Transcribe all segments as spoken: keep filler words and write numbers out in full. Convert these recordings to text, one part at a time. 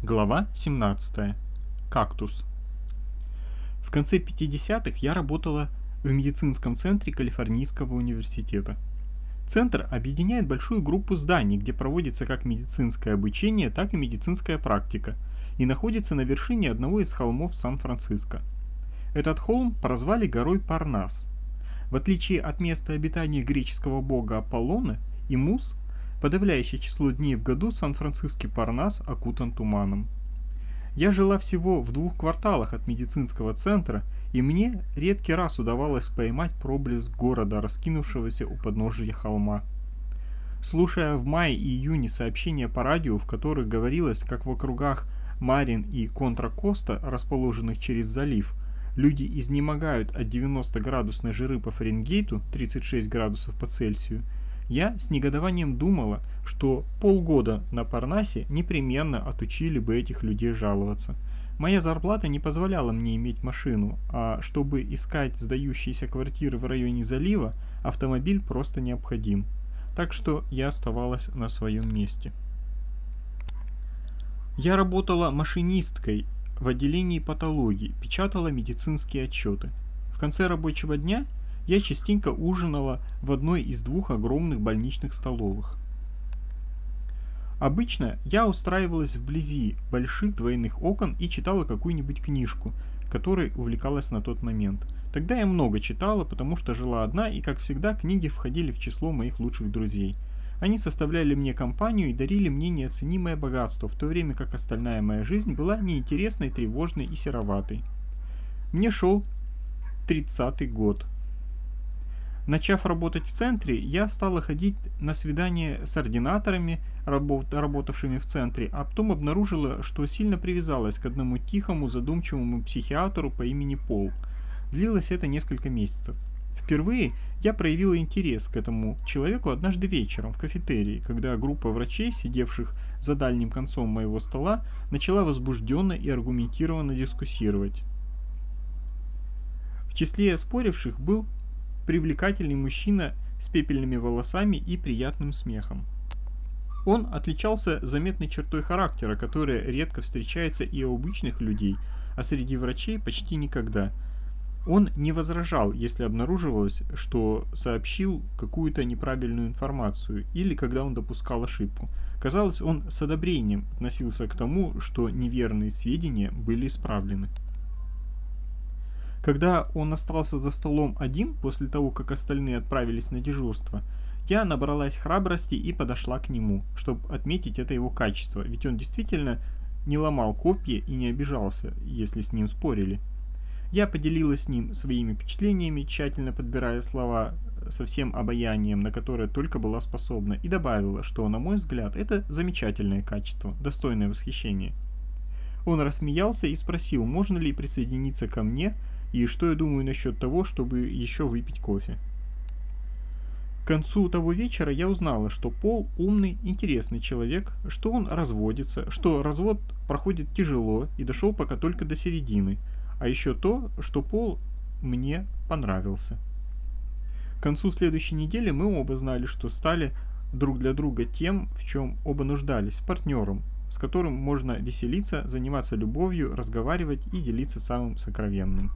Глава семнадцатая. Кактус. В конце пятидесятых я работала в медицинском центре Калифорнийского университета. Центр объединяет большую группу зданий, где проводится как медицинское обучение, так и медицинская практика, и находится на вершине одного из холмов Сан-Франциско. Этот холм прозвали горой Парнас. В отличие от места обитания греческого бога Аполлона и Мус, подавляющее число дней в году Сан-Франциский Парнас окутан туманом. Я жила всего в двух кварталах от медицинского центра, и мне редкий раз удавалось поймать проблеск города, раскинувшегося у подножия холма. Слушая в мае и июне сообщения по радио, в которых говорилось, как в округах Марин и Контра-Коста, расположенных через залив, люди изнемогают от девяносто-градусной жары по Фаренгейту, тридцать шесть градусов по Цельсию, я с негодованием думала, что полгода на Парнасе непременно отучили бы этих людей жаловаться. Моя зарплата не позволяла мне иметь машину, а чтобы искать сдающиеся квартиры в районе залива, автомобиль просто необходим. Так что я оставалась на своем месте. Я работала машинисткой в отделении патологии, печатала медицинские отчеты. В конце рабочего дня я частенько ужинала в одной из двух огромных больничных столовых. Обычно я устраивалась вблизи больших двойных окон и читала какую-нибудь книжку, которой увлекалась на тот момент. Тогда я много читала, потому что жила одна, и, как всегда, книги входили в число моих лучших друзей. Они составляли мне компанию и дарили мне неоценимое богатство, в то время как остальная моя жизнь была неинтересной, тревожной и сероватой. Мне шел тридцатый год. Начав работать в центре, я стала ходить на свидания с ординаторами, работавшими в центре, а потом обнаружила, что сильно привязалась к одному тихому, задумчивому психиатру по имени Пол. Длилось это несколько месяцев. Впервые я проявила интерес к этому человеку однажды вечером в кафетерии, когда группа врачей, сидевших за дальним концом моего стола, начала возбужденно и аргументированно дискуссировать. В числе споривших был привлекательный мужчина с пепельными волосами и приятным смехом. Он отличался заметной чертой характера, которая редко встречается и у обычных людей, а среди врачей почти никогда. Он не возражал, если обнаруживалось, что сообщил какую-то неправильную информацию, или когда он допускал ошибку. Казалось, он с одобрением относился к тому, что неверные сведения были исправлены. Когда он остался за столом один, после того, как остальные отправились на дежурство, я набралась храбрости и подошла к нему, чтобы отметить это его качество, ведь он действительно не ломал копья и не обижался, если с ним спорили. Я поделилась с ним своими впечатлениями, тщательно подбирая слова со всем обаянием, на которое только была способна, и добавила, что, на мой взгляд, это замечательное качество, достойное восхищения. Он рассмеялся и спросил, можно ли присоединиться ко мне, и что я думаю насчет того, чтобы еще выпить кофе. К концу того вечера я узнала, что Пол умный, интересный человек, что он разводится, что развод проходит тяжело и дошел пока только до середины, а еще то, что Пол мне понравился. К концу следующей недели мы оба знали, что стали друг для друга тем, в чем оба нуждались, партнером, с которым можно веселиться, заниматься любовью, разговаривать и делиться самым сокровенным.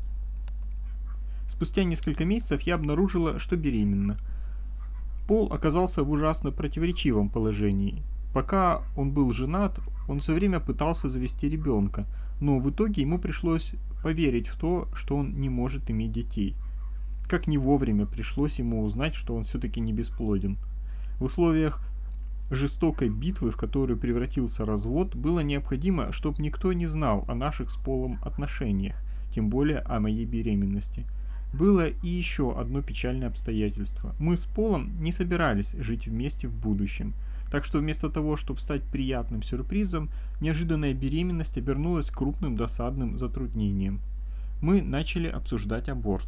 Спустя несколько месяцев я обнаружила, что беременна. Пол оказался в ужасно противоречивом положении. Пока он был женат, он все время пытался завести ребенка, но в итоге ему пришлось поверить в то, что он не может иметь детей. Как не вовремя пришлось ему узнать, что он все-таки не бесплоден. В условиях жестокой битвы, в которую превратился развод, было необходимо, чтобы никто не знал о наших с Полом отношениях, тем более о моей беременности. Было и еще одно печальное обстоятельство. Мы с Полом не собирались жить вместе в будущем. Так что вместо того, чтобы стать приятным сюрпризом, неожиданная беременность обернулась крупным досадным затруднением. Мы начали обсуждать аборт.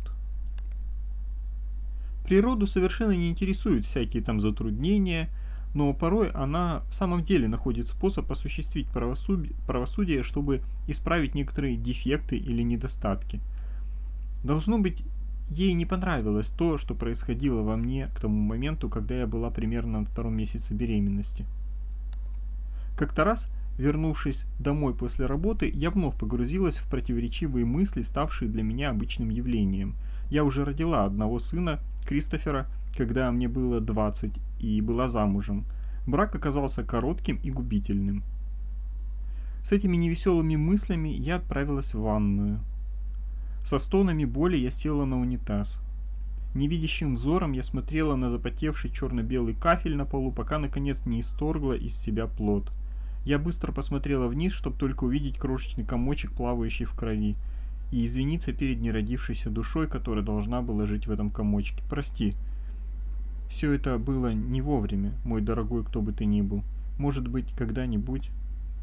Природу совершенно не интересуют всякие там затруднения, но порой она в самом деле находит способ осуществить правосудие, правосудие, чтобы исправить некоторые дефекты или недостатки. Должно быть, ей не понравилось то, что происходило во мне к тому моменту, когда я была примерно на втором месяце беременности. Как-то раз Вернувшись домой после работы, я вновь погрузилась в противоречивые мысли, ставшие для меня обычным явлением. Я уже родила одного сына, Кристофера, когда мне было двадцать, и была замужем. Брак оказался коротким и губительным. С этими невеселыми мыслями я отправилась в ванную. Со стонами боли я села на унитаз. Невидящим взором я смотрела на запотевший черно-белый кафель на полу, пока наконец не исторгла из себя плод. Я быстро посмотрела вниз, чтобы только увидеть крошечный комочек, плавающий в крови, и извиниться перед неродившейся душой, которая должна была жить в этом комочке. Прости. Все это было не вовремя, мой дорогой, кто бы ты ни был. Может быть, когда-нибудь.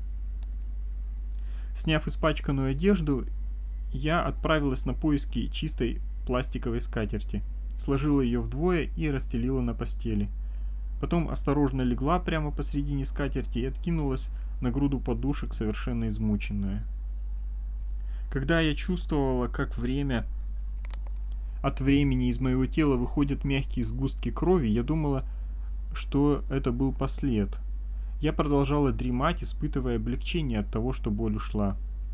Сняв испачканную одежду, я отправилась на поиски чистой пластиковой скатерти, сложила ее вдвое и расстелила на постели. Потом осторожно легла прямо посредине скатерти и откинулась на груду подушек, совершенно измученная. Когда я чувствовала, как время от времени из моего тела выходят мягкие сгустки крови, я думала, что это был послед. Я продолжала дремать, испытывая облегчение от того, что боль ушла.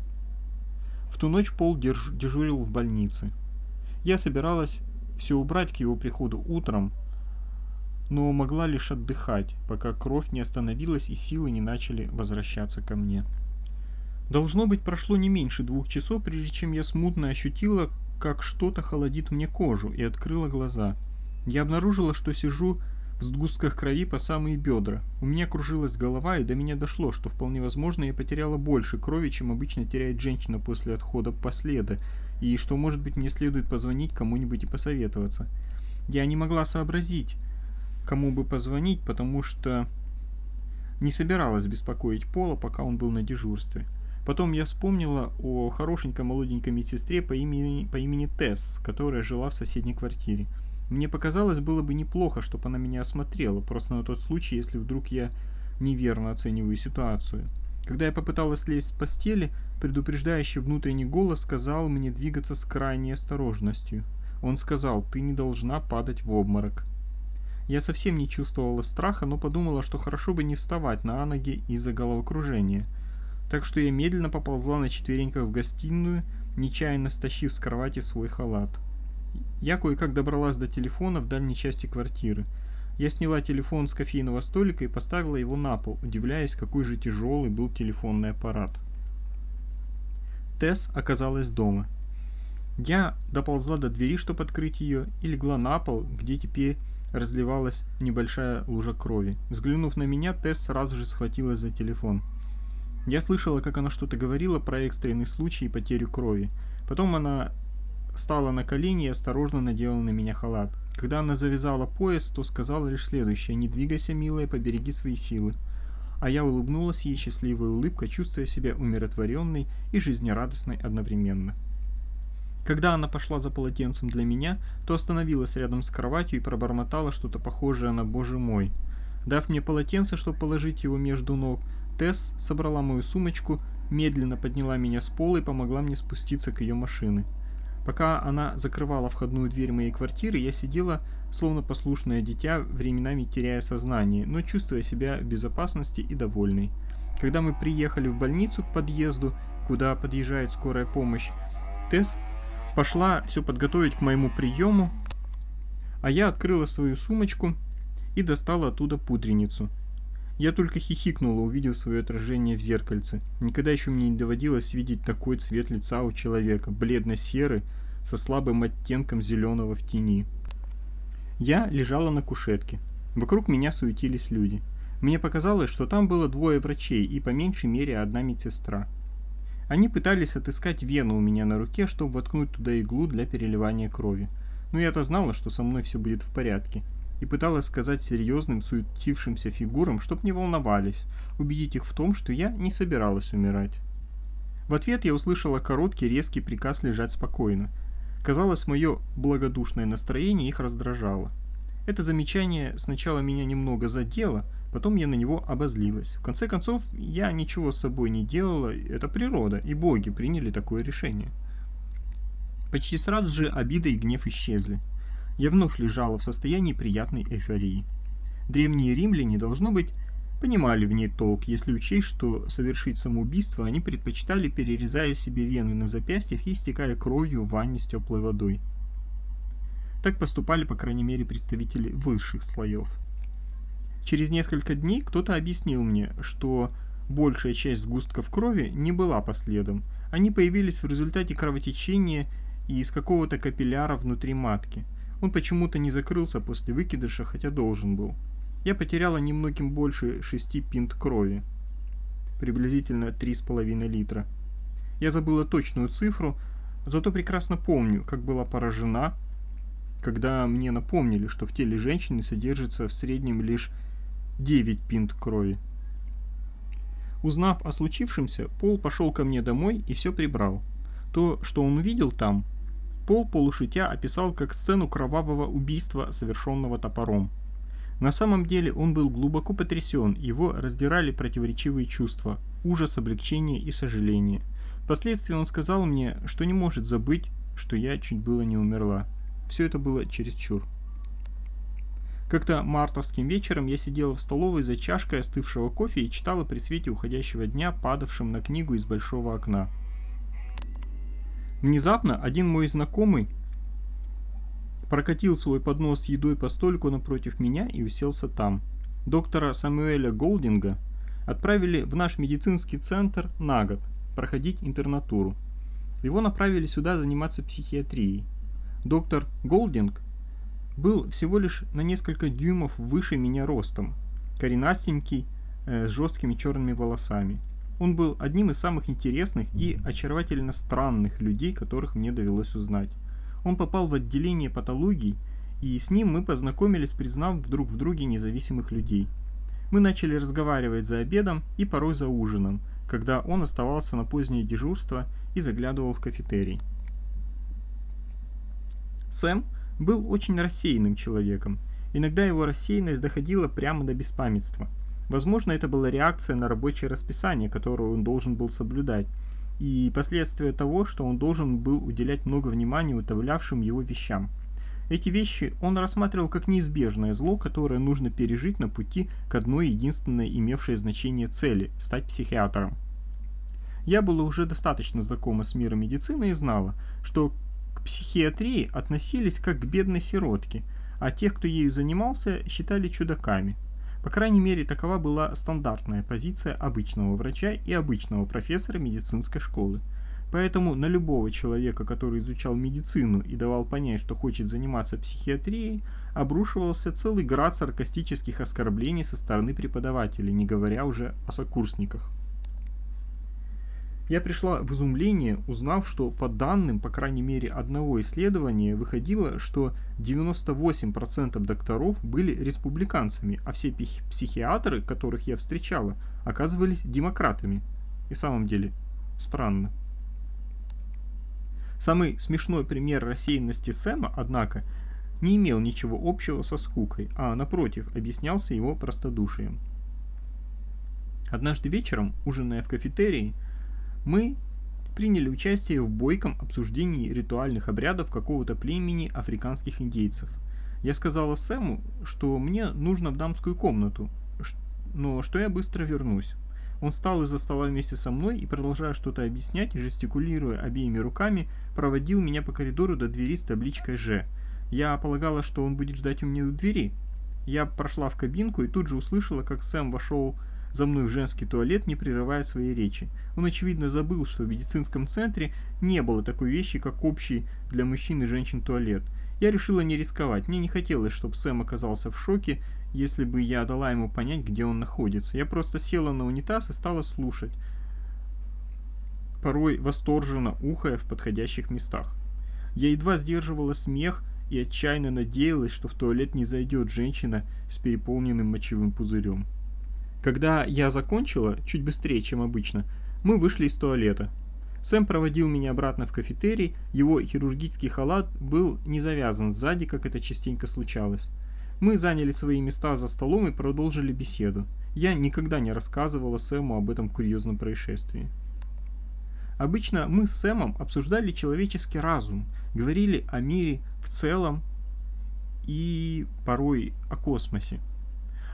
В ту ночь Пол держ- дежурил в больнице. Я собиралась все убрать к его приходу утром, но могла лишь отдыхать, пока кровь не остановилась и силы не начали возвращаться ко мне. Должно быть, прошло не меньше двух часов, прежде чем я смутно ощутила, как что-то холодит мне кожу, и открыла глаза. Я обнаружила, что сижу в сгустках крови по самые бедра. У меня кружилась голова, и до меня дошло, что вполне возможно я потеряла больше крови, чем обычно теряет женщина после отхода последа, и что, может быть, мне следует позвонить кому-нибудь и посоветоваться. Я не могла сообразить, кому бы позвонить, потому что не собиралась беспокоить Пола, пока он был на дежурстве. Потом я вспомнила о хорошенькой молоденькой медсестре по имени, по имени Тесс, которая жила в соседней квартире. Мне показалось, было бы неплохо, чтобы она меня осмотрела, просто на тот случай, если вдруг я неверно оцениваю ситуацию. Когда я попыталась слезть с постели, предупреждающий внутренний голос сказал мне двигаться с крайней осторожностью. Он сказал: «Ты не должна падать в обморок». Я совсем не чувствовала страха, но подумала, что хорошо бы не вставать на ноги из-за головокружения. Так что я медленно поползла на четвереньках в гостиную, нечаянно стащив с кровати свой халат. Я кое-как добралась до телефона в дальней части квартиры. Я сняла телефон с кофейного столика и поставила его на пол, удивляясь, какой же тяжелый был телефонный аппарат. Тесс оказалась дома. Я доползла до двери, чтобы открыть ее, и легла на пол, где теперь разливалась небольшая лужа крови. Взглянув на меня, Тесс сразу же схватилась за телефон. Я слышала, как она что-то говорила про экстренный случай и потерю крови. Потом она встала на колени и осторожно надела на меня халат. Когда она завязала пояс, то сказала лишь следующее: «Не двигайся, милая, побереги свои силы». А я улыбнулась ей счастливой улыбкой, чувствуя себя умиротворенной и жизнерадостной одновременно. Когда она пошла за полотенцем для меня, то остановилась рядом с кроватью и пробормотала что-то похожее на «Боже мой». Дав мне полотенце, чтобы положить его между ног, Тесс собрала мою сумочку, медленно подняла меня с пола и помогла мне спуститься к ее машине. Пока она закрывала входную дверь моей квартиры, я сидела, словно послушное дитя, временами теряя сознание, но чувствуя себя в безопасности и довольной. Когда мы приехали в больницу к подъезду, куда подъезжает скорая помощь, Тесс пошла все подготовить к моему приему, а я открыла свою сумочку и достала оттуда пудреницу. Я только хихикнула, увидев свое отражение в зеркальце. Никогда еще мне не доводилось видеть такой цвет лица у человека, бледно-серый, со слабым оттенком зеленого в тени. Я лежала на кушетке. Вокруг меня суетились люди. Мне показалось, что там было двое врачей и по меньшей мере одна медсестра. Они пытались отыскать вену у меня на руке, чтобы воткнуть туда иглу для переливания крови. Но я-то знала, что со мной все будет в порядке. И пыталась сказать серьезным, суетившимся фигурам, чтоб не волновались, убедить их в том, что я не собиралась умирать. В ответ я услышала короткий, резкий приказ лежать спокойно. Казалось, мое благодушное настроение их раздражало. Это замечание сначала меня немного задело, потом я на него обозлилась. В конце концов, я ничего с собой не делала, это природа, и боги приняли такое решение. Почти сразу же обида и гнев исчезли. Я вновь лежала в состоянии приятной эйфории. Древние римляне, должно быть, понимали в ней толк, если учесть, что совершить самоубийство они предпочитали, перерезая себе вены на запястьях и истекая кровью в ванне с теплой водой. Так поступали, по крайней мере, представители высших слоев. Через несколько дней кто-то объяснил мне, что большая часть сгустков крови не была по следам. Они появились в результате кровотечения и из какого-то капилляра внутри матки. Он почему-то не закрылся после выкидыша, хотя должен был. Я потеряла немногим больше шести пинт крови, приблизительно три с половиной литра. Я забыла точную цифру, зато прекрасно помню, как была поражена, когда мне напомнили, что в теле женщины содержится в среднем лишь девять пинт крови. Узнав о случившемся, Пол пошел ко мне домой и все прибрал. То, что он увидел там, Пол полушутя описал как сцену кровавого убийства, совершенного топором. На самом деле он был глубоко потрясен, его раздирали противоречивые чувства, ужас, облегчение и сожаление. Впоследствии он сказал мне, что не может забыть, что я чуть было не умерла. Все это было чересчур. Как-то мартовским вечером я сидела в столовой за чашкой остывшего кофе и читала при свете уходящего дня, падавшим на книгу из большого окна. Внезапно один мой знакомый прокатил свой поднос с едой по столику напротив меня и уселся там. Доктора Самуэля Голдинга отправили в наш медицинский центр на год проходить интернатуру. Его направили сюда заниматься психиатрией. Доктор Голдинг был всего лишь на несколько дюймов выше меня ростом, коренастенький, э, с жесткими черными волосами. Он был одним из самых интересных и очаровательно странных людей, которых мне довелось узнать. Он попал в отделение патологий, и с ним мы познакомились, признав друг в друге независимых людей. Мы начали разговаривать за обедом и порой за ужином, когда он оставался на позднее дежурство и заглядывал в кафетерий. Сэм был очень рассеянным человеком. Иногда его рассеянность доходила прямо до беспамятства. Возможно, это была реакция на рабочее расписание, которое он должен был соблюдать, и последствия того, что он должен был уделять много внимания утомлявшим его вещам. Эти вещи он рассматривал как неизбежное зло, которое нужно пережить на пути к одной единственной имевшей значение цели – стать психиатром. Я была уже достаточно знакома с миром медицины и знала, что к психиатрии относились как к бедной сиротке, а тех, кто ею занимался, считали чудаками. По крайней мере, такова была стандартная позиция обычного врача и обычного профессора медицинской школы. Поэтому на любого человека, который изучал медицину и давал понять, что хочет заниматься психиатрией, обрушивался целый град саркастических оскорблений со стороны преподавателей, не говоря уже о сокурсниках. Я пришла в изумление, узнав, что по данным, по крайней мере, одного исследования, выходило, что девяносто восемь процентов докторов были республиканцами, а все психиатры, которых я встречала, оказывались демократами. И в самом деле, странно. Самый смешной пример рассеянности Сэма, однако, не имел ничего общего со скукой, а, напротив, объяснялся его простодушием. Однажды вечером, ужиная в кафетерии, мы приняли участие в бойком обсуждении ритуальных обрядов какого-то племени африканских индейцев. Я сказала Сэму, что мне нужно в дамскую комнату, но что я быстро вернусь. Он встал из-за стола вместе со мной и, продолжая что-то объяснять, жестикулируя обеими руками, проводил меня по коридору до двери с табличкой «Ж». Я полагала, что он будет ждать у меня у двери. Я прошла в кабинку и тут же услышала, как Сэм вошел за мной в женский туалет, не прерывая своей речи. Он, очевидно, забыл, что в медицинском центре не было такой вещи, как общий для мужчин и женщин туалет. Я решила не рисковать. Мне не хотелось, чтобы Сэм оказался в шоке, если бы я дала ему понять, где он находится. Я просто села на унитаз и стала слушать, порой восторженно ухая в подходящих местах. Я едва сдерживала смех и отчаянно надеялась, что в туалет не зайдет женщина с переполненным мочевым пузырем. Когда я закончила, чуть быстрее, чем обычно, мы вышли из туалета. Сэм проводил меня обратно в кафетерий, его хирургический халат был не завязан сзади, как это частенько случалось. Мы заняли свои места за столом и продолжили беседу. Я никогда не рассказывала Сэму об этом курьезном происшествии. Обычно мы с Сэмом обсуждали человеческий разум, говорили о мире в целом и порой о космосе.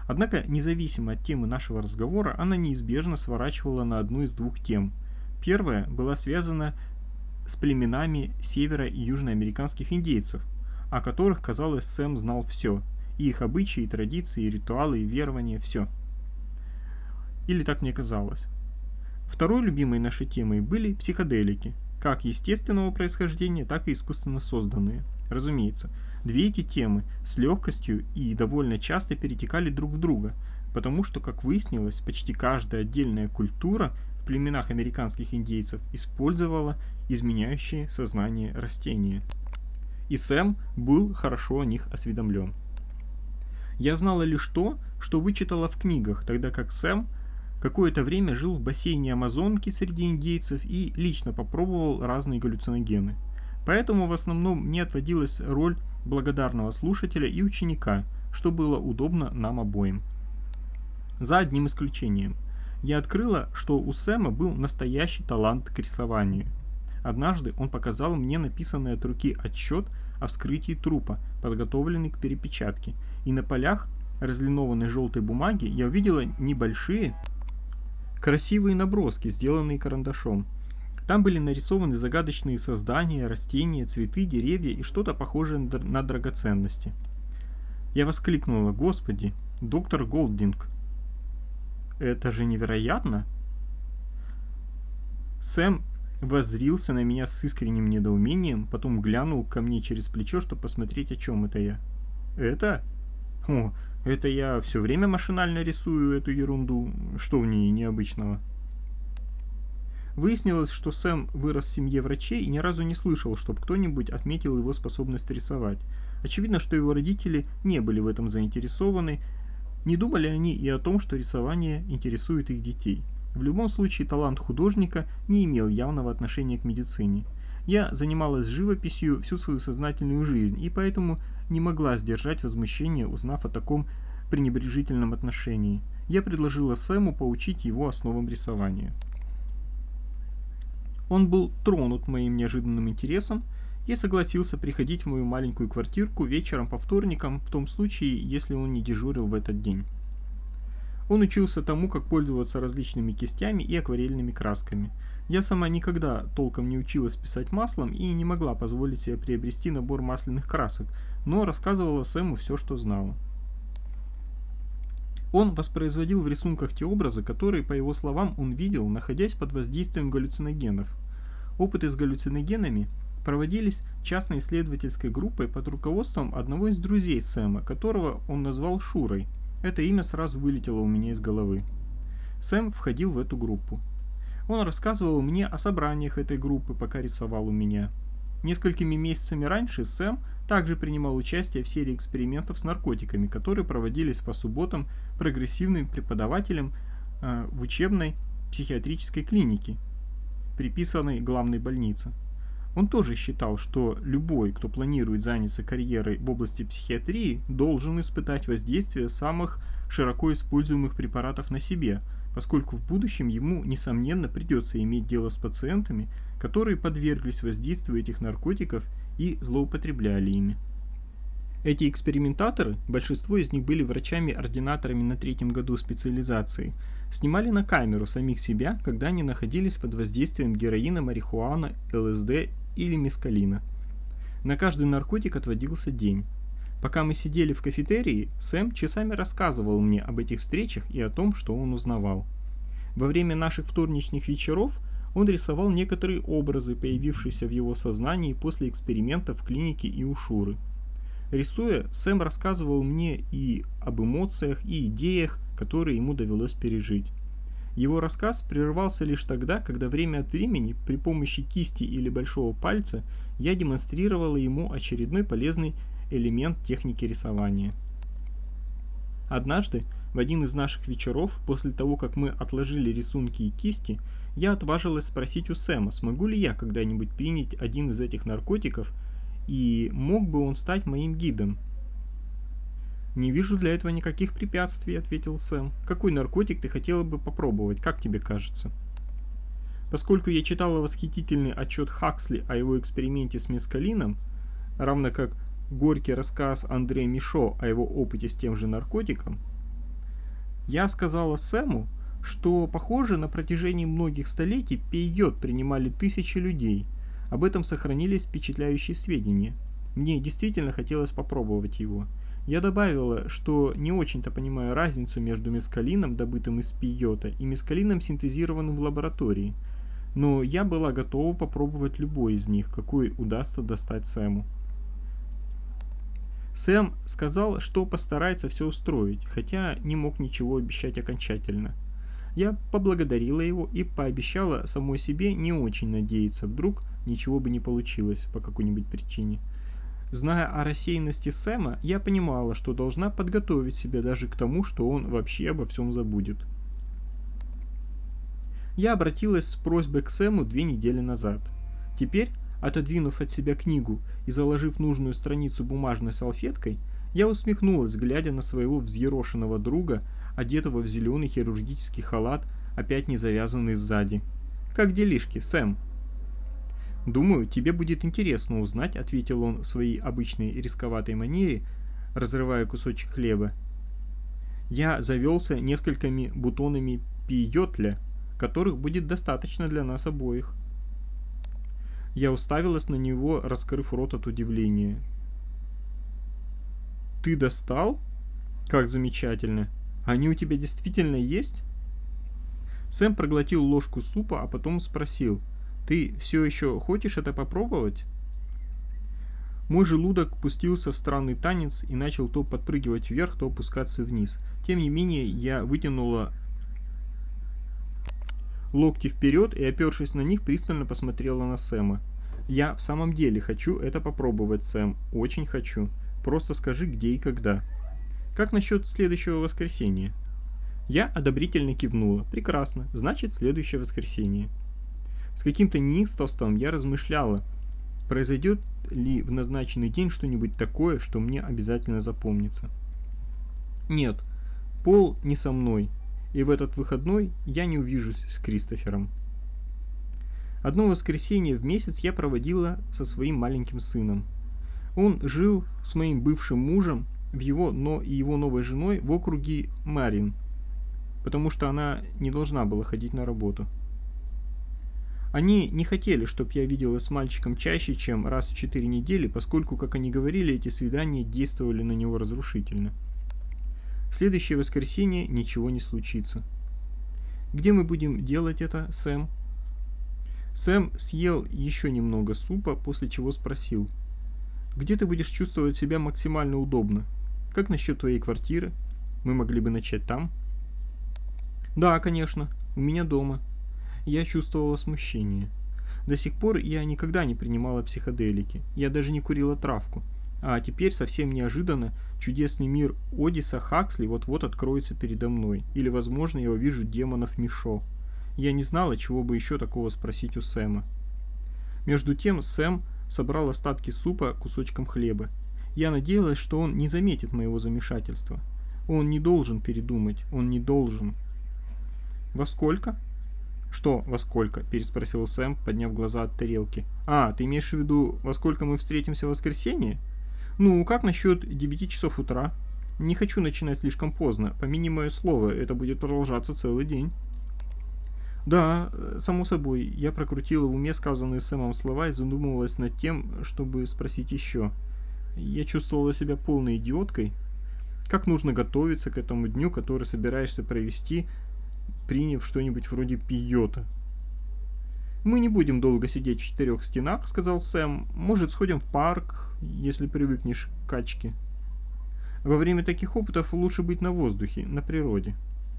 Однако, независимо от темы нашего разговора, она неизбежно сворачивала на одну из двух тем. Первая была связана с племенами северо- и южноамериканских индейцев, о которых, казалось, Сэм знал все, и их обычаи, традиции, ритуалы, и верования, все. Или так мне казалось. Второй любимой нашей темой были психоделики, как естественного происхождения, так и искусственно созданные. Разумеется, две эти темы с легкостью и довольно часто перетекали друг в друга, потому что, как выяснилось, почти каждая отдельная культура в племенах американских индейцев использовала изменяющие сознание растения. И Сэм был хорошо о них осведомлен. Я знала лишь то, что вычитала в книгах, тогда как Сэм какое-то время жил в бассейне Амазонки среди индейцев и лично попробовал разные галлюциногены. Поэтому в основном мне отводилась роль благодарного слушателя и ученика, что было удобно нам обоим. За одним исключением. Я открыла, что у Сэма был настоящий талант к рисованию. Однажды он показал мне написанный от руки отчет о вскрытии трупа, подготовленный к перепечатке, и на полях разлинованной желтой бумаги я увидела небольшие, красивые наброски, сделанные карандашом. Там были нарисованы загадочные создания, растения, цветы, деревья и что-то похожее на драгоценности. Я воскликнула: «Господи, доктор Голдинг, это же невероятно!» Сэм воззрился на меня с искренним недоумением, потом глянул ко мне через плечо, чтобы посмотреть, о чем это я. «Это? О, это я все время машинально рисую эту ерунду. Что в ней необычного?» Выяснилось, что Сэм вырос в семье врачей и ни разу не слышал, чтобы кто-нибудь отметил его способность рисовать. Очевидно, что его родители не были в этом заинтересованы, не думали они и о том, что рисование интересует их детей. В любом случае, талант художника не имел явного отношения к медицине. Я занималась живописью всю свою сознательную жизнь, и поэтому не могла сдержать возмущение, узнав о таком пренебрежительном отношении. Я предложила Сэму поучить его основам рисования. Он был тронут моим неожиданным интересом и согласился приходить в мою маленькую квартирку вечером по вторникам, в том случае, если он не дежурил в этот день. Он учился тому, как пользоваться различными кистями и акварельными красками. Я сама никогда толком не училась писать маслом и не могла позволить себе приобрести набор масляных красок, но рассказывала Сэму все, что знала. Он воспроизводил в рисунках те образы, которые, по его словам, он видел, находясь под воздействием галлюциногенов. Опыты с галлюциногенами проводились частной исследовательской группой под руководством одного из друзей Сэма, которого он назвал Шурой. Это имя сразу вылетело у меня из головы. Сэм входил в эту группу. Он рассказывал мне о собраниях этой группы, пока рисовал у меня. Несколькими месяцами раньше Сэм также принимал участие в серии экспериментов с наркотиками, которые проводились по субботам прогрессивным преподавателем э, в учебной психиатрической клинике, приписанной главной больнице. Он тоже считал, что любой, кто планирует заняться карьерой в области психиатрии, должен испытать воздействие самых широко используемых препаратов на себе, поскольку в будущем ему, несомненно, придется иметь дело с пациентами, которые подверглись воздействию этих наркотиков и злоупотребляли ими. Эти экспериментаторы, большинство из них были врачами-ординаторами на третьем году специализации, снимали на камеру самих себя, когда они находились под воздействием героина, марихуаны, ЛСД или мескалина. На каждый наркотик отводился день. Пока мы сидели в кафетерии, Сэм часами рассказывал мне об этих встречах и о том, что он узнавал. Во время наших вторничных вечеров он рисовал некоторые образы, появившиеся в его сознании после экспериментов в клинике и у Шуры. Рисуя, Сэм рассказывал мне и об эмоциях, и идеях, которые ему довелось пережить. Его рассказ прерывался лишь тогда, когда время от времени при помощи кисти или большого пальца я демонстрировала ему очередной полезный элемент техники рисования. Однажды, в один из наших вечеров, после того, как мы отложили рисунки и кисти, я отважилась спросить у Сэма, смогу ли я когда-нибудь принять один из этих наркотиков, и мог бы он стать моим гидом. «Не вижу для этого никаких препятствий», — ответил Сэм. «Какой наркотик ты хотела бы попробовать, как тебе кажется?» Поскольку я читала восхитительный отчет Хаксли о его эксперименте с мескалином, равно как горький рассказ Андре Мишо о его опыте с тем же наркотиком, Я сказала Сэму, что, похоже, на протяжении многих столетий пейот принимали тысячи людей. Об этом сохранились впечатляющие сведения. Мне действительно хотелось попробовать его. Я добавила, что не очень-то понимаю разницу между мескалином, добытым из пейота, и мескалином, синтезированным в лаборатории. Но я была готова попробовать любой из них, какой удастся достать Сэму. Сэм сказал, что постарается все устроить, хотя не мог ничего обещать окончательно. Я поблагодарила его и пообещала самой себе не очень надеяться, вдруг ничего бы не получилось по какой-нибудь причине. Зная о рассеянности Сэма, я понимала, что должна подготовить себя даже к тому, что он вообще обо всем забудет. Я обратилась с просьбой к Сэму две недели назад. Теперь, отодвинув от себя книгу и заложив нужную страницу бумажной салфеткой, я усмехнулась, глядя на своего взъерошенного друга, одетого в зеленый хирургический халат, опять не завязанный сзади. «Как делишки, Сэм?» «Думаю, тебе будет интересно узнать», — ответил он в своей обычной рисковатой манере, разрывая кусочек хлеба. «Я завелся несколькими бутонами пейотля, которых будет достаточно для нас обоих». Я уставилась на него, раскрыв рот от удивления. «Ты достал? Как замечательно! Они у тебя действительно есть?» Сэм проглотил ложку супа, а потом спросил: «Ты все еще хочешь это попробовать?» Мой желудок пустился в странный танец и начал то подпрыгивать вверх, то опускаться вниз. Тем не менее, я вытянула локти вперед и, опершись на них, пристально посмотрела на Сэма. «Я в самом деле хочу это попробовать, Сэм. Очень хочу. Просто скажи, где и когда. Как насчет следующего воскресенья?» Я одобрительно кивнула. «Прекрасно. Значит, следующее воскресенье». С каким-то неистовством я размышляла, произойдет ли в назначенный день что-нибудь такое, что мне обязательно запомнится. Нет, Пол не со мной, и в этот выходной я не увижусь с Кристофером. Одно воскресенье в месяц я проводила со своим маленьким сыном. Он жил с моим бывшим мужем в его, но и его новой женой в округе Марин, потому что она не должна была ходить на работу. Они не хотели, чтобы я виделась с мальчиком чаще, чем раз в четыре недели, поскольку, как они говорили, эти свидания действовали на него разрушительно. В следующее воскресенье ничего не случится. «Где мы будем делать это, Сэм?» Сэм съел еще немного супа, после чего спросил: «Где ты будешь чувствовать себя максимально удобно? Как насчет твоей квартиры? Мы могли бы начать там?» «Да, конечно, у меня дома». Я чувствовала смущение. До сих пор я никогда не принимала психоделики, я даже не курила травку. А теперь совсем неожиданно чудесный мир Одиса Хаксли вот-вот откроется передо мной, или, возможно, я увижу демонов Мишо. Я не знала, чего бы еще такого спросить у Сэма. Между тем Сэм собрал остатки супа кусочком хлеба. Я надеялась, что он не заметит моего замешательства. Он не должен передумать, он не должен. «Во сколько?» «Что, во сколько?» – переспросил Сэм, подняв глаза от тарелки. «А, ты имеешь в виду, во сколько мы встретимся в воскресенье? Ну, как насчет девяти часов утра? Не хочу начинать слишком поздно. Помяни мое слово, это будет продолжаться целый день». «Да, само собой». Я прокрутила в уме сказанные Сэмом слова и задумывалась над тем, чтобы спросить еще. Я чувствовала себя полной идиоткой. Как нужно готовиться к этому дню, который собираешься провести, приняв что-нибудь вроде пейота? «Мы не будем долго сидеть в четырех стенах», — сказал Сэм. «Может, сходим в парк, если привыкнешь к качке. Во время таких опытов лучше быть на воздухе, на природе».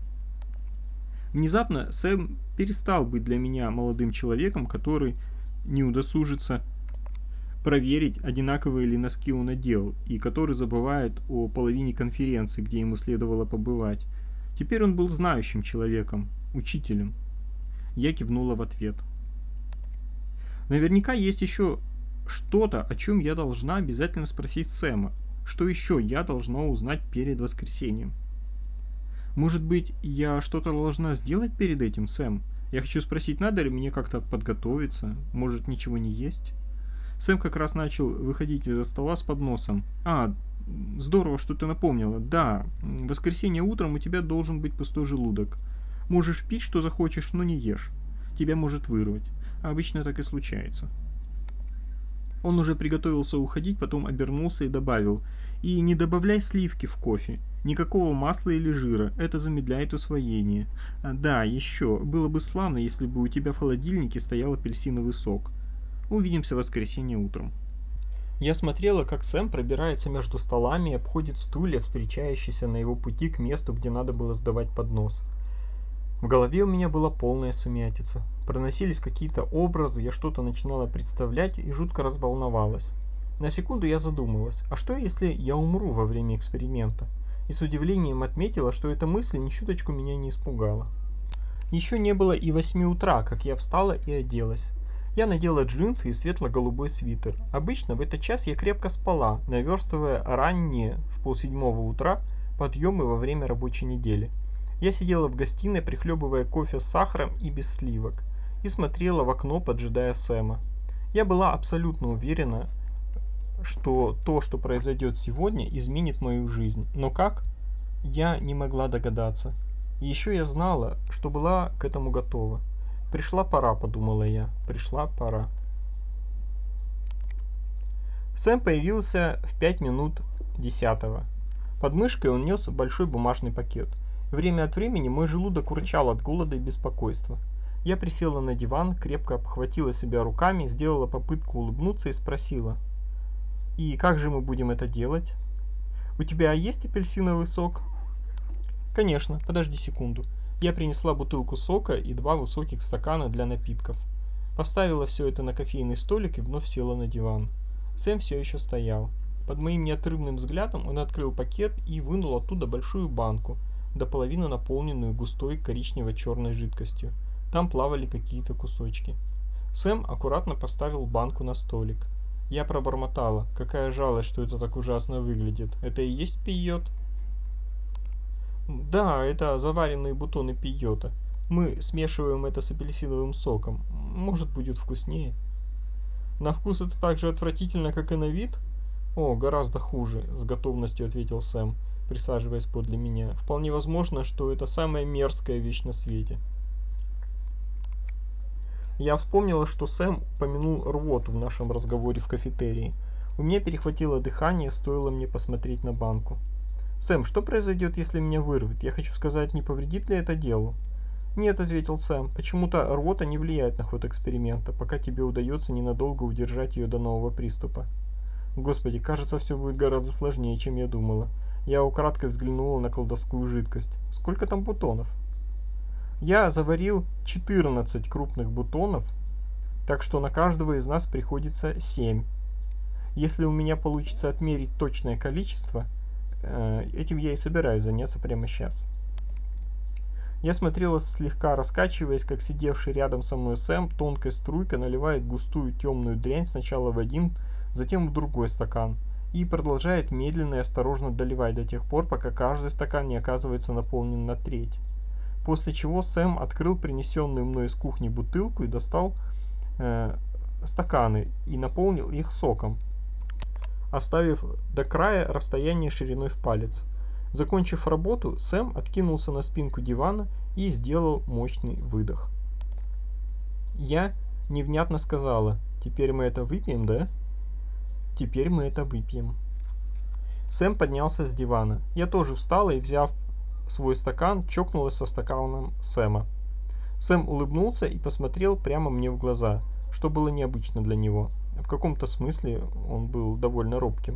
Внезапно Сэм перестал быть для меня молодым человеком, который не удосужится проверить, одинаковые ли носки он надел, и который забывает о половине конференции, где ему следовало побывать. Теперь он был знающим человеком, учителем. Я кивнула в ответ. Наверняка есть еще что-то, о чем я должна обязательно спросить Сэма. Что еще я должна узнать перед воскресеньем? Может быть, я что-то должна сделать перед этим, Сэм? Я хочу спросить, надо ли мне как-то подготовиться? Может, ничего не есть? Сэм как раз начал выходить из-за стола с подносом. «А, Здорово, что ты напомнила. Да, в воскресенье утром у тебя должен быть пустой желудок. Можешь пить, что захочешь, но не ешь. Тебя может вырвать. А обычно так и случается. Он уже приготовился уходить, потом обернулся и добавил: «И не добавляй сливки в кофе. Никакого масла или жира, это замедляет усвоение. А, да, еще, было бы славно, если бы у тебя в холодильнике стоял апельсиновый сок. Увидимся в воскресенье утром». Я смотрела, как Сэм пробирается между столами и обходит стулья, встречающиеся на его пути к месту, где надо было сдавать поднос. В голове у меня была полная сумятица. Проносились какие-то образы, я что-то начинала представлять и жутко разволновалась. На секунду я задумалась, а что если я умру во время эксперимента? И с удивлением отметила, что эта мысль ни чуточку меня не испугала. Еще не было и восьми утра, как я встала и оделась. Я надела джинсы и светло-голубой свитер. Обычно в этот час я крепко спала, наверстывая ранние, в полседьмого утра, подъемы во время рабочей недели. Я сидела в гостиной, прихлебывая кофе с сахаром и без сливок, и смотрела в окно, поджидая Сэма. Я была абсолютно уверена, что то, что произойдет сегодня, изменит мою жизнь. Но как? Я не могла догадаться. И еще я знала, что была к этому готова. Пришла пора, подумала я. Пришла пора. Сэм появился в пять минут десятого. Под мышкой он нес большой бумажный пакет. Время от времени мой желудок урчал от голода и беспокойства. Я присела на диван, крепко обхватила себя руками, сделала попытку улыбнуться и спросила: «И как же мы будем это делать? У тебя есть апельсиновый сок?» «Конечно, подожди секунду». Я принесла бутылку сока и два высоких стакана для напитков. Поставила все это на кофейный столик и вновь села на диван. Сэм все еще стоял. Под моим неотрывным взглядом он открыл пакет и вынул оттуда большую банку, до половины наполненную густой коричнево-черной жидкостью. Там плавали какие-то кусочки. Сэм аккуратно поставил банку на столик. Я пробормотала: «Какая жалость, что это так ужасно выглядит. Это и есть пийот?» «Да, это заваренные бутоны пийота. Мы смешиваем это с апельсиновым соком. Может, будет вкуснее». «На вкус это так же отвратительно, как и на вид?» «О, гораздо хуже», — с готовностью ответил Сэм, присаживаясь подле меня. «Вполне возможно, что это самая мерзкая вещь на свете». Я вспомнила, что Сэм упомянул рвоту в нашем разговоре в кафетерии. У меня перехватило дыхание, стоило мне посмотреть на банку. «Сэм, что произойдет, если меня вырвет? Я хочу сказать, не повредит ли это делу?» «Нет», — ответил Сэм, — «почему-то рвота не влияет на ход эксперимента, пока тебе удается ненадолго удержать ее до нового приступа». Господи, кажется, все будет гораздо сложнее, чем я думала. Я украдкой взглянула на колдовскую жидкость. Сколько там бутонов? Я заварил четырнадцать крупных бутонов, так что на каждого из нас приходится семь. Если у меня получится отмерить точное количество, этим я и собираюсь заняться прямо сейчас. Я смотрела, слегка раскачиваясь, как сидевший рядом со мной Сэм тонкой струйкой наливает густую темную дрянь сначала в один, затем в другой стакан, и продолжает медленно и осторожно доливать до тех пор, пока каждый стакан не оказывается наполнен на треть. После чего Сэм открыл принесенную мной из кухни бутылку и достал э, стаканы и наполнил их соком, оставив до края расстояние шириной в палец. Закончив работу, Сэм откинулся на спинку дивана и сделал мощный выдох. Я невнятно сказала: «Теперь мы это выпьем, да?» «Теперь мы это выпьем». Сэм поднялся с дивана. Я тоже встала и, взяв свой стакан, чокнулась со стаканом Сэма. Сэм улыбнулся и посмотрел прямо мне в глаза, что было необычно для него. В каком-то смысле он был довольно робким.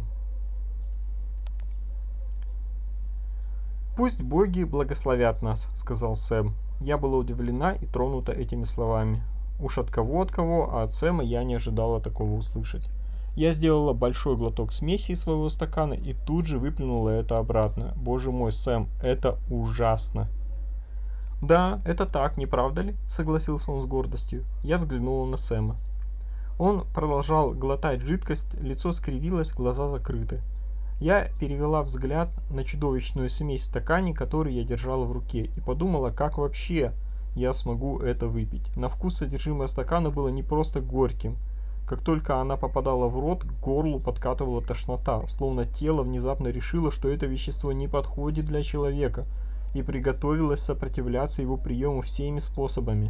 «Пусть боги благословят нас», — сказал Сэм. Я была удивлена и тронута этими словами. Уж от кого от кого, а от Сэма я не ожидала такого услышать. Я сделала большой глоток смеси из своего стакана и тут же выплюнула это обратно. Боже мой, Сэм, это ужасно. «Да, это так, не правда ли?» — согласился он с гордостью. Я взглянула на Сэма. Он продолжал глотать жидкость, лицо скривилось, глаза закрыты. Я перевела взгляд на чудовищную смесь в стакане, который я держала в руке, и подумала, как вообще я смогу это выпить. На вкус содержимое стакана было не просто горьким, Как только она попадала в рот, к горлу подкатывала тошнота, словно тело внезапно решило, что это вещество не подходит для человека, и приготовилось сопротивляться его приему всеми способами.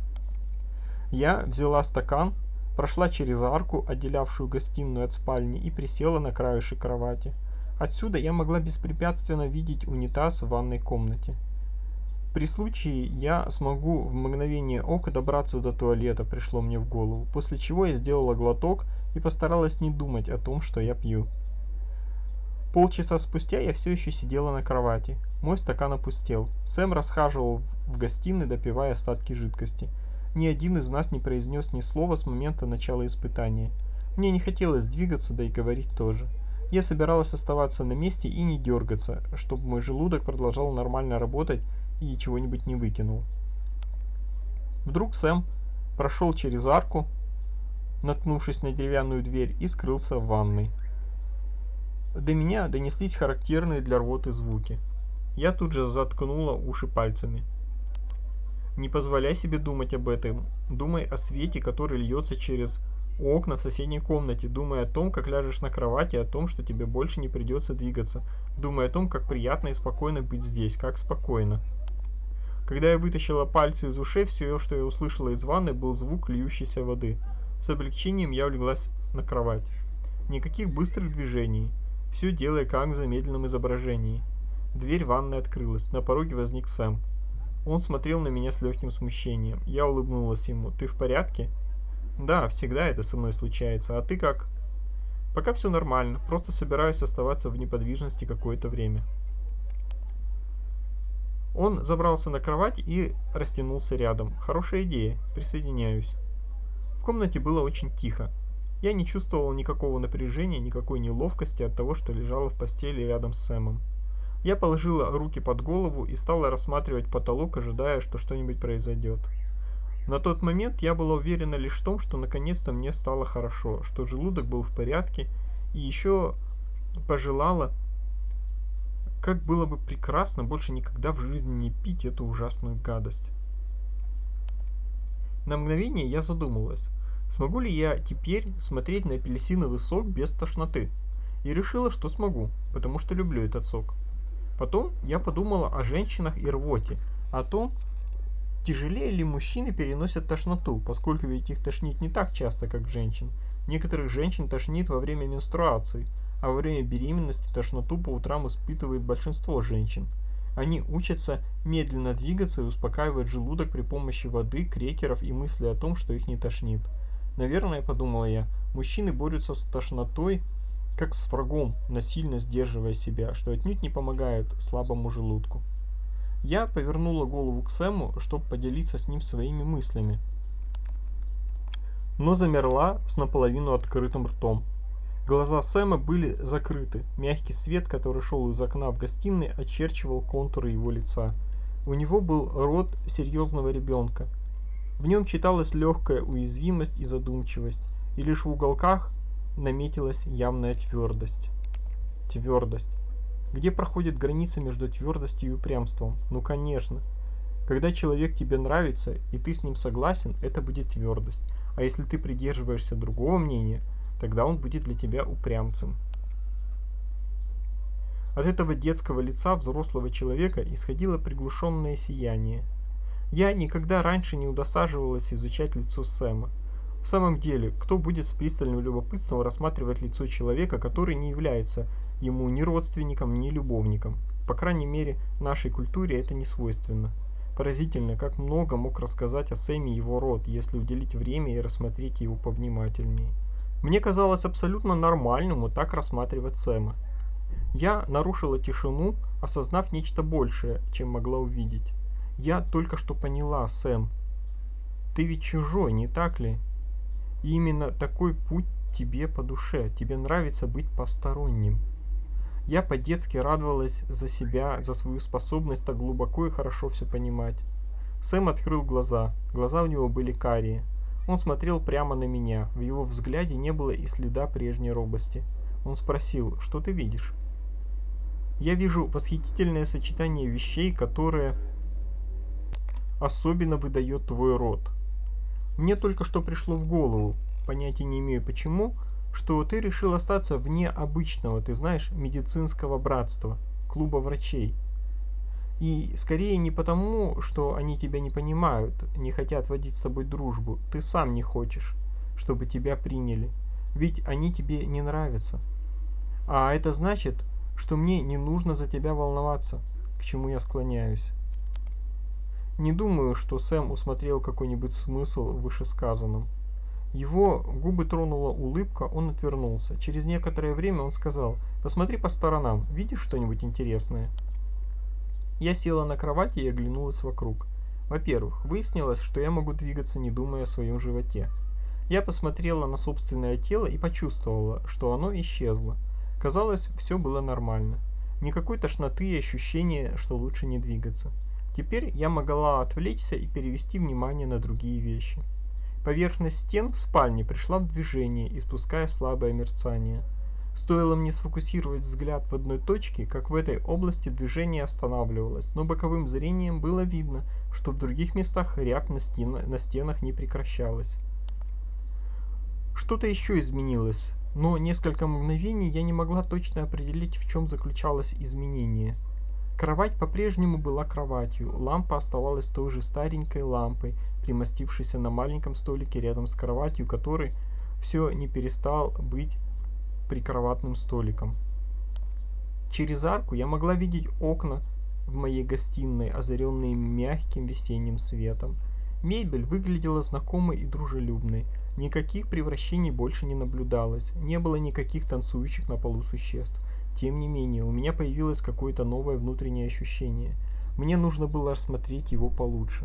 Я взяла стакан, прошла через арку, отделявшую гостиную от спальни, и присела на краешек кровати. Отсюда я могла беспрепятственно видеть унитаз в ванной комнате. При случае я смогу в мгновение ока добраться до туалета, пришло мне в голову, после чего я сделала глоток и постаралась не думать о том, что я пью. Полчаса спустя я все еще сидела на кровати. Мой стакан опустел. Сэм расхаживал в гостиной, допивая остатки жидкости. Ни один из нас не произнес ни слова с момента начала испытания. Мне не хотелось двигаться, да и говорить тоже. Я собиралась оставаться на месте и не дергаться, чтобы мой желудок продолжал нормально работать и чего-нибудь не выкинул. Вдруг Сэм прошел через арку, наткнувшись на деревянную дверь, и скрылся в ванной. До меня донеслись характерные для рвоты звуки. Я тут же заткнула уши пальцами. Не позволяй себе думать об этом. Думай о свете, который льется через окна в соседней комнате. Думай о том, как ляжешь на кровати, о том, что тебе больше не придется двигаться. Думай о том, как приятно и спокойно быть здесь, как спокойно. Когда я вытащила пальцы из ушей, все, что я услышала из ванны, был звук льющейся воды. С облегчением я улеглась на кровать. Никаких быстрых движений. Все делая как в замедленном изображении. Дверь ванной открылась. На пороге возник Сэм. Он смотрел на меня с легким смущением. Я улыбнулась ему. «Ты в порядке?» «Да, всегда это со мной случается. А ты как?» «Пока все нормально. Просто собираюсь оставаться в неподвижности какое-то время». Он забрался на кровать и растянулся рядом. «Хорошая идея. Присоединяюсь». В комнате было очень тихо. Я не чувствовала никакого напряжения, никакой неловкости от того, что лежала в постели рядом с Сэмом. Я положила руки под голову и стала рассматривать потолок, ожидая, что что-нибудь произойдет. На тот момент я была уверена лишь в том, что наконец-то мне стало хорошо, что желудок был в порядке, и еще пожелала, как было бы прекрасно больше никогда в жизни не пить эту ужасную гадость. На мгновение я задумалась, смогу ли я теперь смотреть на апельсиновый сок без тошноты, и решила, что смогу, потому что люблю этот сок. Потом я подумала о женщинах и рвоте, о том, тяжелее ли мужчины переносят тошноту, поскольку ведь их тошнит не так часто, как женщин. Некоторых женщин тошнит во время менструации, а во время беременности тошноту по утрам испытывает большинство женщин. Они учатся медленно двигаться и успокаивать желудок при помощи воды, крекеров и мысли о том, что их не тошнит. Наверное, подумала я, мужчины борются с тошнотой, как с врагом, насильно сдерживая себя, что отнюдь не помогает слабому желудку. Я повернула голову к Сэму, чтобы поделиться с ним своими мыслями, но замерла с наполовину открытым ртом. Глаза Сэма были закрыты. Мягкий свет, который шел из окна в гостиной, очерчивал контуры его лица. У него был рот серьезного ребенка. В нем читалась легкая уязвимость и задумчивость, и лишь в уголках наметилась явная твердость. Твердость. Где проходит граница между твердостью и упрямством? Ну, конечно. Когда человек тебе нравится, и ты с ним согласен, это будет твердость. А если ты придерживаешься другого мнения, тогда он будет для тебя упрямцем. От этого детского лица взрослого человека исходило приглушенное сияние. Я никогда раньше не удосаживалась изучать лицо Сэма. В самом деле, кто будет с пристальным любопытством рассматривать лицо человека, который не является ему ни родственником, ни любовником? По крайней мере, нашей культуре это не свойственно. Поразительно, как много мог рассказать о Сэме его род, если уделить время и рассмотреть его повнимательнее. Мне казалось абсолютно нормальным вот так рассматривать Сэма. Я нарушила тишину, осознав нечто большее, чем могла увидеть. Я только что поняла, Сэм. Ты ведь чужой, не так ли? И именно такой путь тебе по душе. Тебе нравится быть посторонним. Я по-детски радовалась за себя, за свою способность так глубоко и хорошо все понимать. Сэм открыл глаза. Глаза у него были карие. Он смотрел прямо на меня. В его взгляде не было и следа прежней робости. Он спросил, что ты видишь? Я вижу восхитительное сочетание вещей, которое особенно выдает твой род. Мне только что пришло в голову, понятия не имею почему, что ты решил остаться вне обычного, ты знаешь, медицинского братства, клуба врачей. И скорее не потому, что они тебя не понимают, не хотят водить с тобой дружбу, ты сам не хочешь, чтобы тебя приняли, ведь они тебе не нравятся. А это значит, что мне не нужно за тебя волноваться, к чему я склоняюсь. Не думаю, что Сэм усмотрел какой-нибудь смысл в вышесказанном. Его губы тронула улыбка, он отвернулся. Через некоторое время он сказал: «Посмотри по сторонам, видишь что-нибудь интересное?» Я села на кровати и оглянулась вокруг. Во-первых, выяснилось, что я могу двигаться, не думая о своем животе. Я посмотрела на собственное тело и почувствовала, что оно исчезло. Казалось, все было нормально. Никакой тошноты и ощущения, что лучше не двигаться. Теперь я могла отвлечься и перевести внимание на другие вещи. Поверхность стен в спальне пришла в движение, испуская слабое мерцание. Стоило мне сфокусировать взгляд в одной точке, как в этой области движение останавливалось, но боковым зрением было видно, что в других местах рябь на, стен, на стенах не прекращалась. Что-то еще изменилось, но несколько мгновений я не могла точно определить, в чем заключалось изменение. Кровать по-прежнему была кроватью, лампа оставалась той же старенькой лампой, примостившейся на маленьком столике рядом с кроватью, который все не перестал быть прикроватным столиком. Через арку я могла видеть окна в моей гостиной, озаренные мягким весенним светом. Мебель выглядела знакомой и дружелюбной. Никаких превращений больше не наблюдалось, не было никаких танцующих на полу существ. Тем не менее, у меня появилось какое-то новое внутреннее ощущение. Мне нужно было рассмотреть его получше.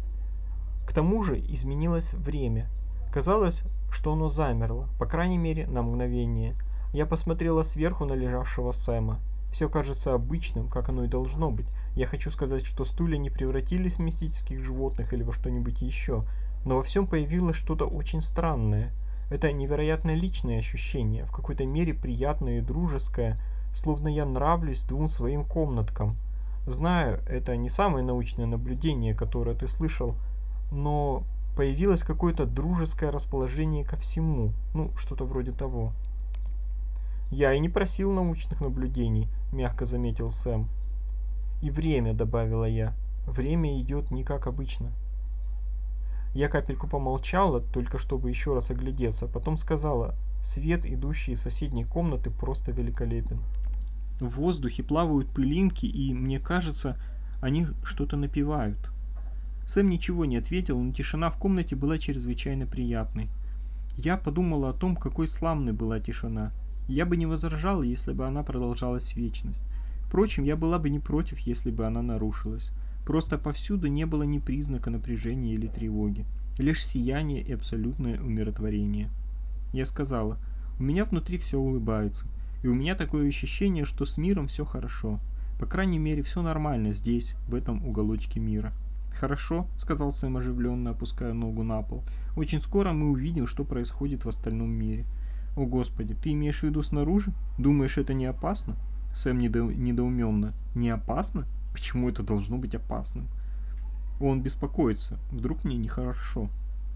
К тому же изменилось время. Казалось, что оно замерло, по крайней мере, на мгновение. Я посмотрела сверху на лежавшего Сэма. Все кажется обычным, как оно и должно быть. Я хочу сказать, что стулья не превратились в мистических животных или во что-нибудь еще, но во всем появилось что-то очень странное. Это невероятно личное ощущение, в какой-то мере приятное и дружеское, словно я нравлюсь двум своим комнаткам. Знаю, это не самое научное наблюдение, которое ты слышал, но появилось какое-то дружеское расположение ко всему, ну, что-то вроде того. «Я и не просил научных наблюдений», — мягко заметил Сэм. «И время», — добавила я. «Время идет не как обычно». Я капельку помолчала, только чтобы еще раз оглядеться, потом сказала: «Свет, идущий из соседней комнаты, просто великолепен. В воздухе плавают пылинки, и, мне кажется, они что-то напевают». Сэм ничего не ответил, но тишина в комнате была чрезвычайно приятной. Я подумала о том, какой славной была тишина. Я бы не возражала, если бы она продолжалась вечность. Впрочем, я была бы не против, если бы она нарушилась. Просто повсюду не было ни признака напряжения или тревоги. Лишь сияние и абсолютное умиротворение. Я сказала: «У меня внутри все улыбается, и у меня такое ощущение, что с миром все хорошо. По крайней мере, все нормально здесь, в этом уголочке мира». «Хорошо», — сказал Сэм оживленно, опуская ногу на пол. «Очень скоро мы увидим, что происходит в остальном мире». «О, Господи, ты имеешь в виду снаружи? Думаешь, это не опасно?» Сэм недо... недоуменно. «Не опасно? Почему это должно быть опасным?» Он беспокоится. Вдруг мне нехорошо.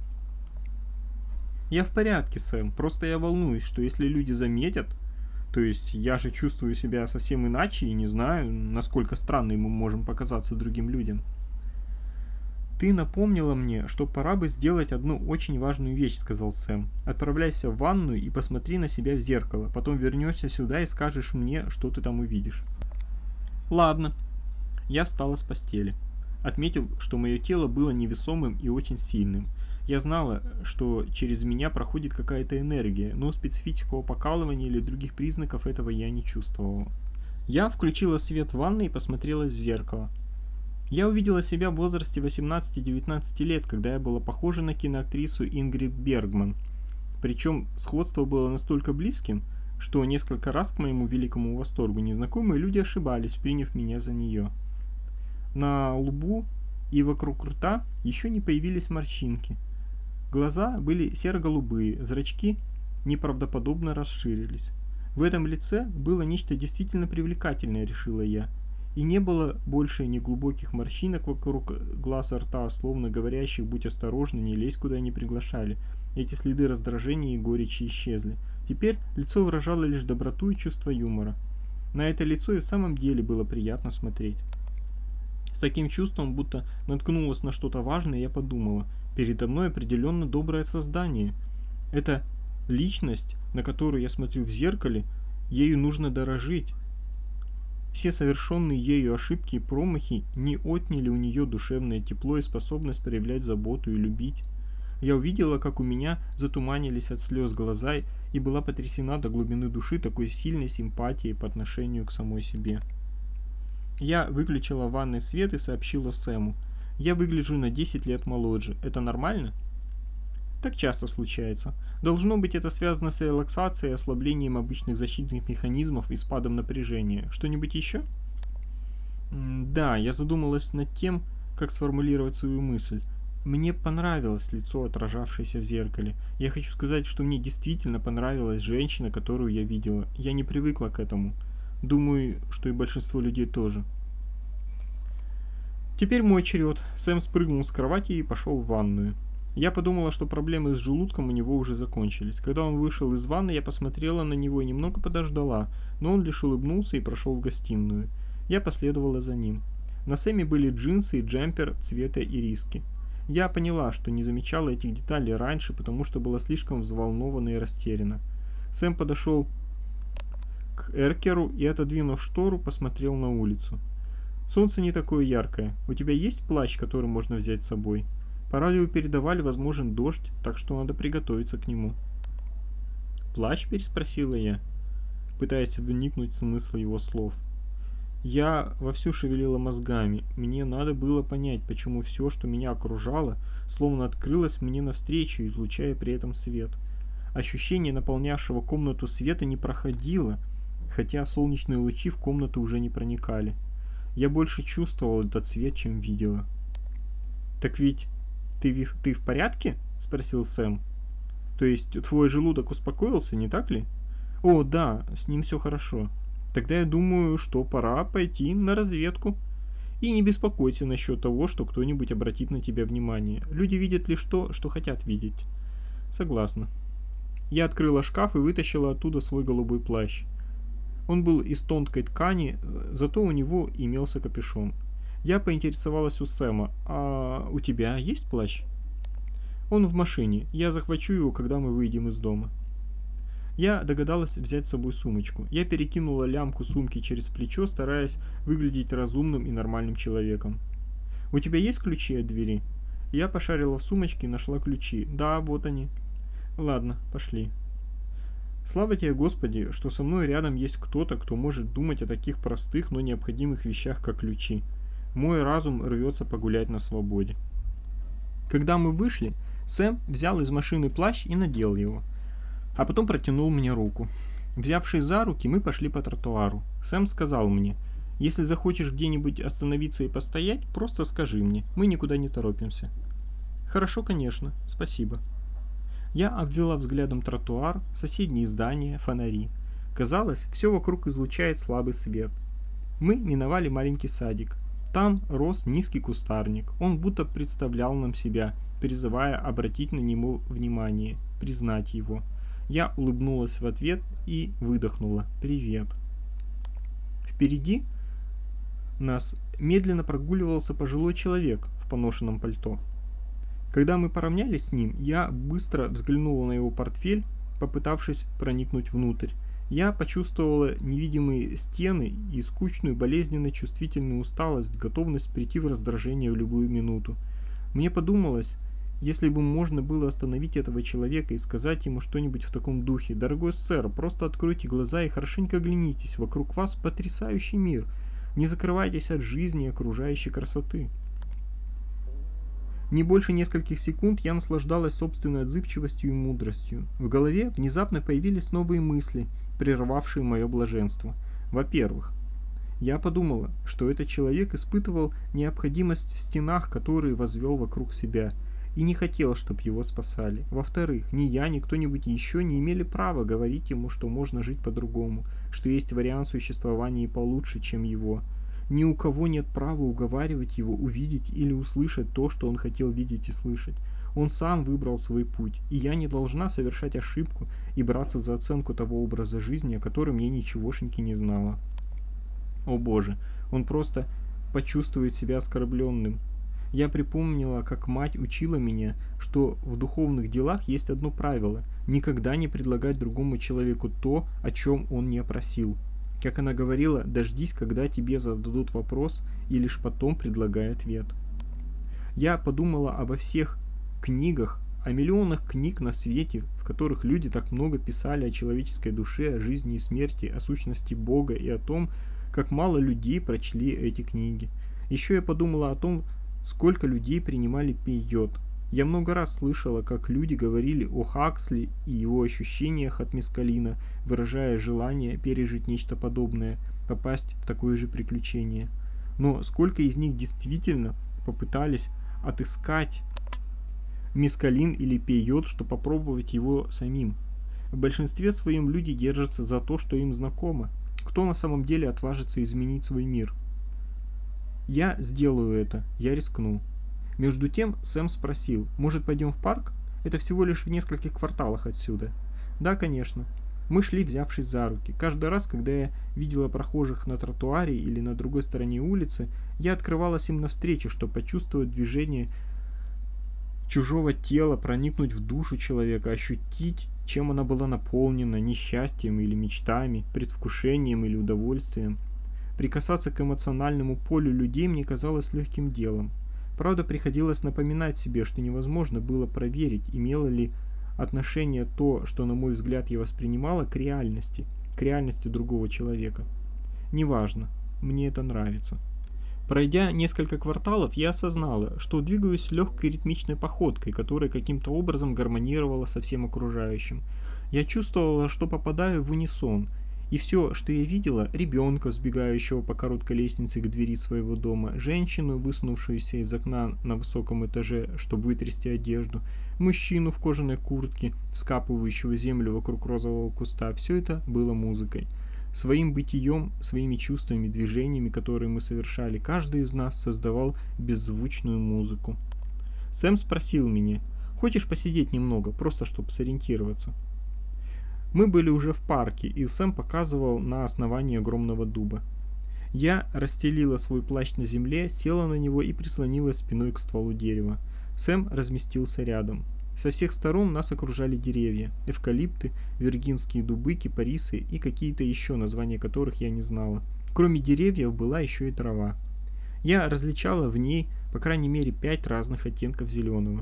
«Я в порядке, Сэм. Просто я волнуюсь, что если люди заметят... То есть я же чувствую себя совсем иначе и не знаю, насколько странной мы можем показаться другим людям». «Ты напомнила мне, что пора бы сделать одну очень важную вещь», — сказал Сэм. «Отправляйся в ванную и посмотри на себя в зеркало. Потом вернешься сюда и скажешь мне, что ты там увидишь». «Ладно». Я встала с постели. Отметил, что мое тело было невесомым и очень сильным. Я знала, что через меня проходит какая-то энергия, но специфического покалывания или других признаков этого я не чувствовала. Я включила свет в ванной и посмотрелась в зеркало. Я увидела себя в возрасте восемнадцати-девятнадцати лет, когда я была похожа на киноактрису Ингрид Бергман. Причем сходство было настолько близким, что несколько раз, к моему великому восторгу, незнакомые люди ошибались, приняв меня за нее. На лбу и вокруг рта еще не появились морщинки. Глаза были серо-голубые, зрачки неправдоподобно расширились. В этом лице было нечто действительно привлекательное, решила я. И не было больше ни глубоких морщинок вокруг глаз и рта, словно говорящих «будь осторожна, не лезь, куда не приглашали». Эти следы раздражения и горечи исчезли. Теперь лицо выражало лишь доброту и чувство юмора. На это лицо и в самом деле было приятно смотреть. С таким чувством, будто наткнулась на что-то важное, я подумала: передо мной определенно доброе создание. Это личность, на которую я смотрю в зеркале, ею нужно дорожить. Все совершенные ею ошибки и промахи не отняли у нее душевное тепло и способность проявлять заботу и любить. Я увидела, как у меня затуманились от слез глаза, и была потрясена до глубины души такой сильной симпатией по отношению к самой себе. Я выключила в ванной свет и сообщила Сэму: «Я выгляжу на десять лет моложе. Это нормально?» «Так часто случается. Должно быть, это связано с релаксацией, ослаблением обычных защитных механизмов и спадом напряжения. Что-нибудь еще?» «Да, я задумалась над тем, как сформулировать свою мысль. Мне понравилось лицо, отражавшееся в зеркале. Я хочу сказать, что мне действительно понравилась женщина, которую я видела. Я не привыкла к этому. Думаю, что и большинство людей тоже». Теперь мой черед. Сэм спрыгнул с кровати и пошел в ванную. Я подумала, что проблемы с желудком у него уже закончились. Когда он вышел из ванны, я посмотрела на него и немного подождала, но он лишь улыбнулся и прошел в гостиную. Я последовала за ним. На Сэме были джинсы и джемпер цвета ириски. Я поняла, что не замечала этих деталей раньше, потому что была слишком взволнована и растеряна. Сэм подошел к эркеру и, отодвинув штору, посмотрел на улицу. «Солнце не такое яркое. У тебя есть плащ, который можно взять с собой? По радио передавали возможен дождь, так что надо приготовиться к нему». «Плащ?» – переспросила я, пытаясь вникнуть в смысл его слов. Я вовсю шевелила мозгами. Мне надо было понять, почему все, что меня окружало, словно открылось мне навстречу, излучая при этом свет. Ощущение наполнявшего комнату света не проходило, хотя солнечные лучи в комнату уже не проникали. Я больше чувствовала этот свет, чем видела. «Так ведь ты, ты в порядке?» – спросил Сэм. «То есть твой желудок успокоился, не так ли?» «О, да, с ним все хорошо. Тогда я думаю, что пора пойти на разведку. И не беспокойся насчет того, что кто-нибудь обратит на тебя внимание. Люди видят лишь то, что хотят видеть». «Согласна». Я открыла шкаф и вытащила оттуда свой голубой плащ. Он был из тонкой ткани, зато у него имелся капюшон. Я поинтересовалась у Сэма: «А у тебя есть плащ?» «Он в машине. Я захвачу его, когда мы выйдем из дома». Я догадалась взять с собой сумочку. Я перекинула лямку сумки через плечо, стараясь выглядеть разумным и нормальным человеком. «У тебя есть ключи от двери?» Я пошарила в сумочке и нашла ключи. «Да, вот они». «Ладно, пошли». Слава тебе, Господи, что со мной рядом есть кто-то, кто может думать о таких простых, но необходимых вещах, как ключи. Мой разум рвется погулять на свободе. Когда мы вышли, Сэм взял из машины плащ и надел его, а потом протянул мне руку. Взявшись за руки, мы пошли по тротуару. Сэм сказал мне: «Если захочешь где-нибудь остановиться и постоять, просто скажи мне, мы никуда не торопимся». «Хорошо, конечно, спасибо». Я обвела взглядом тротуар, соседние здания, фонари. Казалось, все вокруг излучает слабый свет. Мы миновали маленький садик. Там рос низкий кустарник. Он будто представлял нам себя, призывая обратить на него внимание, признать его. Я улыбнулась в ответ и выдохнула: «Привет». Впереди нас медленно прогуливался пожилой человек в поношенном пальто. Когда мы поравнялись с ним, я быстро взглянула на его портфель, попытавшись проникнуть внутрь. Я почувствовала невидимые стены и скучную, болезненно чувствительную усталость, готовность прийти в раздражение в любую минуту. Мне подумалось, если бы можно было остановить этого человека и сказать ему что-нибудь в таком духе: «Дорогой сэр, просто откройте глаза и хорошенько оглянитесь, вокруг вас потрясающий мир, не закрывайтесь от жизни и окружающей красоты». Не больше нескольких секунд я наслаждалась собственной отзывчивостью и мудростью. В голове внезапно появились новые мысли, прервавшие мое блаженство. Во-первых, я подумала, что этот человек испытывал необходимость в стенах, которые возвел вокруг себя, и не хотел, чтобы его спасали. Во-вторых, ни я, ни кто-нибудь еще не имели права говорить ему, что можно жить по-другому, что есть вариант существования и получше, чем его. Ни у кого нет права уговаривать его увидеть или услышать то, что он хотел видеть и слышать. Он сам выбрал свой путь, и я не должна совершать ошибку и браться за оценку того образа жизни, о котором я ничегошеньки не знала. О боже, он просто почувствует себя оскорбленным. Я припомнила, как мать учила меня, что в духовных делах есть одно правило – никогда не предлагать другому человеку то, о чем он не просил. Как она говорила, дождись, когда тебе зададут вопрос, и лишь потом предлагай ответ. Я подумала обо всех книгах, о миллионах книг на свете, в которых люди так много писали о человеческой душе, о жизни и смерти, о сущности Бога и о том, как мало людей прочли эти книги. Еще я подумала о том, сколько людей принимали пейот. Я много раз слышала, как люди говорили о Хаксли и его ощущениях от мескалина, выражая желание пережить нечто подобное, попасть в такое же приключение. Но сколько из них действительно попытались отыскать мескалин или пейот, чтобы попробовать его самим? В большинстве своем люди держатся за то, что им знакомо. Кто на самом деле отважится изменить свой мир? Я сделаю это, я рискну. Между тем Сэм спросил, может, пойдем в парк? Это всего лишь в нескольких кварталах отсюда. Да, конечно. Мы шли, взявшись за руки. Каждый раз, когда я видела прохожих на тротуаре или на другой стороне улицы, я открывалась им навстречу, чтобы почувствовать движение чужого тела, проникнуть в душу человека, ощутить, чем она была наполнена, несчастьем или мечтами, предвкушением или удовольствием. Прикасаться к эмоциональному полю людей мне казалось легким делом. Правда, приходилось напоминать себе, что невозможно было проверить, имело ли отношение то, что, на мой взгляд, я воспринимала, к реальности, к реальности другого человека. Неважно, мне это нравится. Пройдя несколько кварталов, я осознала, что двигаюсь легкой ритмичной походкой, которая каким-то образом гармонировала со всем окружающим. Я чувствовала, что попадаю в унисон, и все, что я видела, ребенка, сбегающего по короткой лестнице к двери своего дома, женщину, высунувшуюся из окна на высоком этаже, чтобы вытрясти одежду, мужчину в кожаной куртке, скапывающего землю вокруг розового куста, все это было музыкой. Своим бытием, своими чувствами, движениями, которые мы совершали, каждый из нас создавал беззвучную музыку. Сэм спросил меня, хочешь посидеть немного, просто чтобы сориентироваться? Мы были уже в парке, и Сэм показывал на основании огромного дуба. Я расстелила свой плащ на земле, села на него и прислонилась спиной к стволу дерева. Сэм разместился рядом. Со всех сторон нас окружали деревья, эвкалипты, виргинские дубы, кипарисы и какие-то еще, названия которых я не знала. Кроме деревьев была еще и трава. Я различала в ней, по крайней мере, пять разных оттенков зеленого.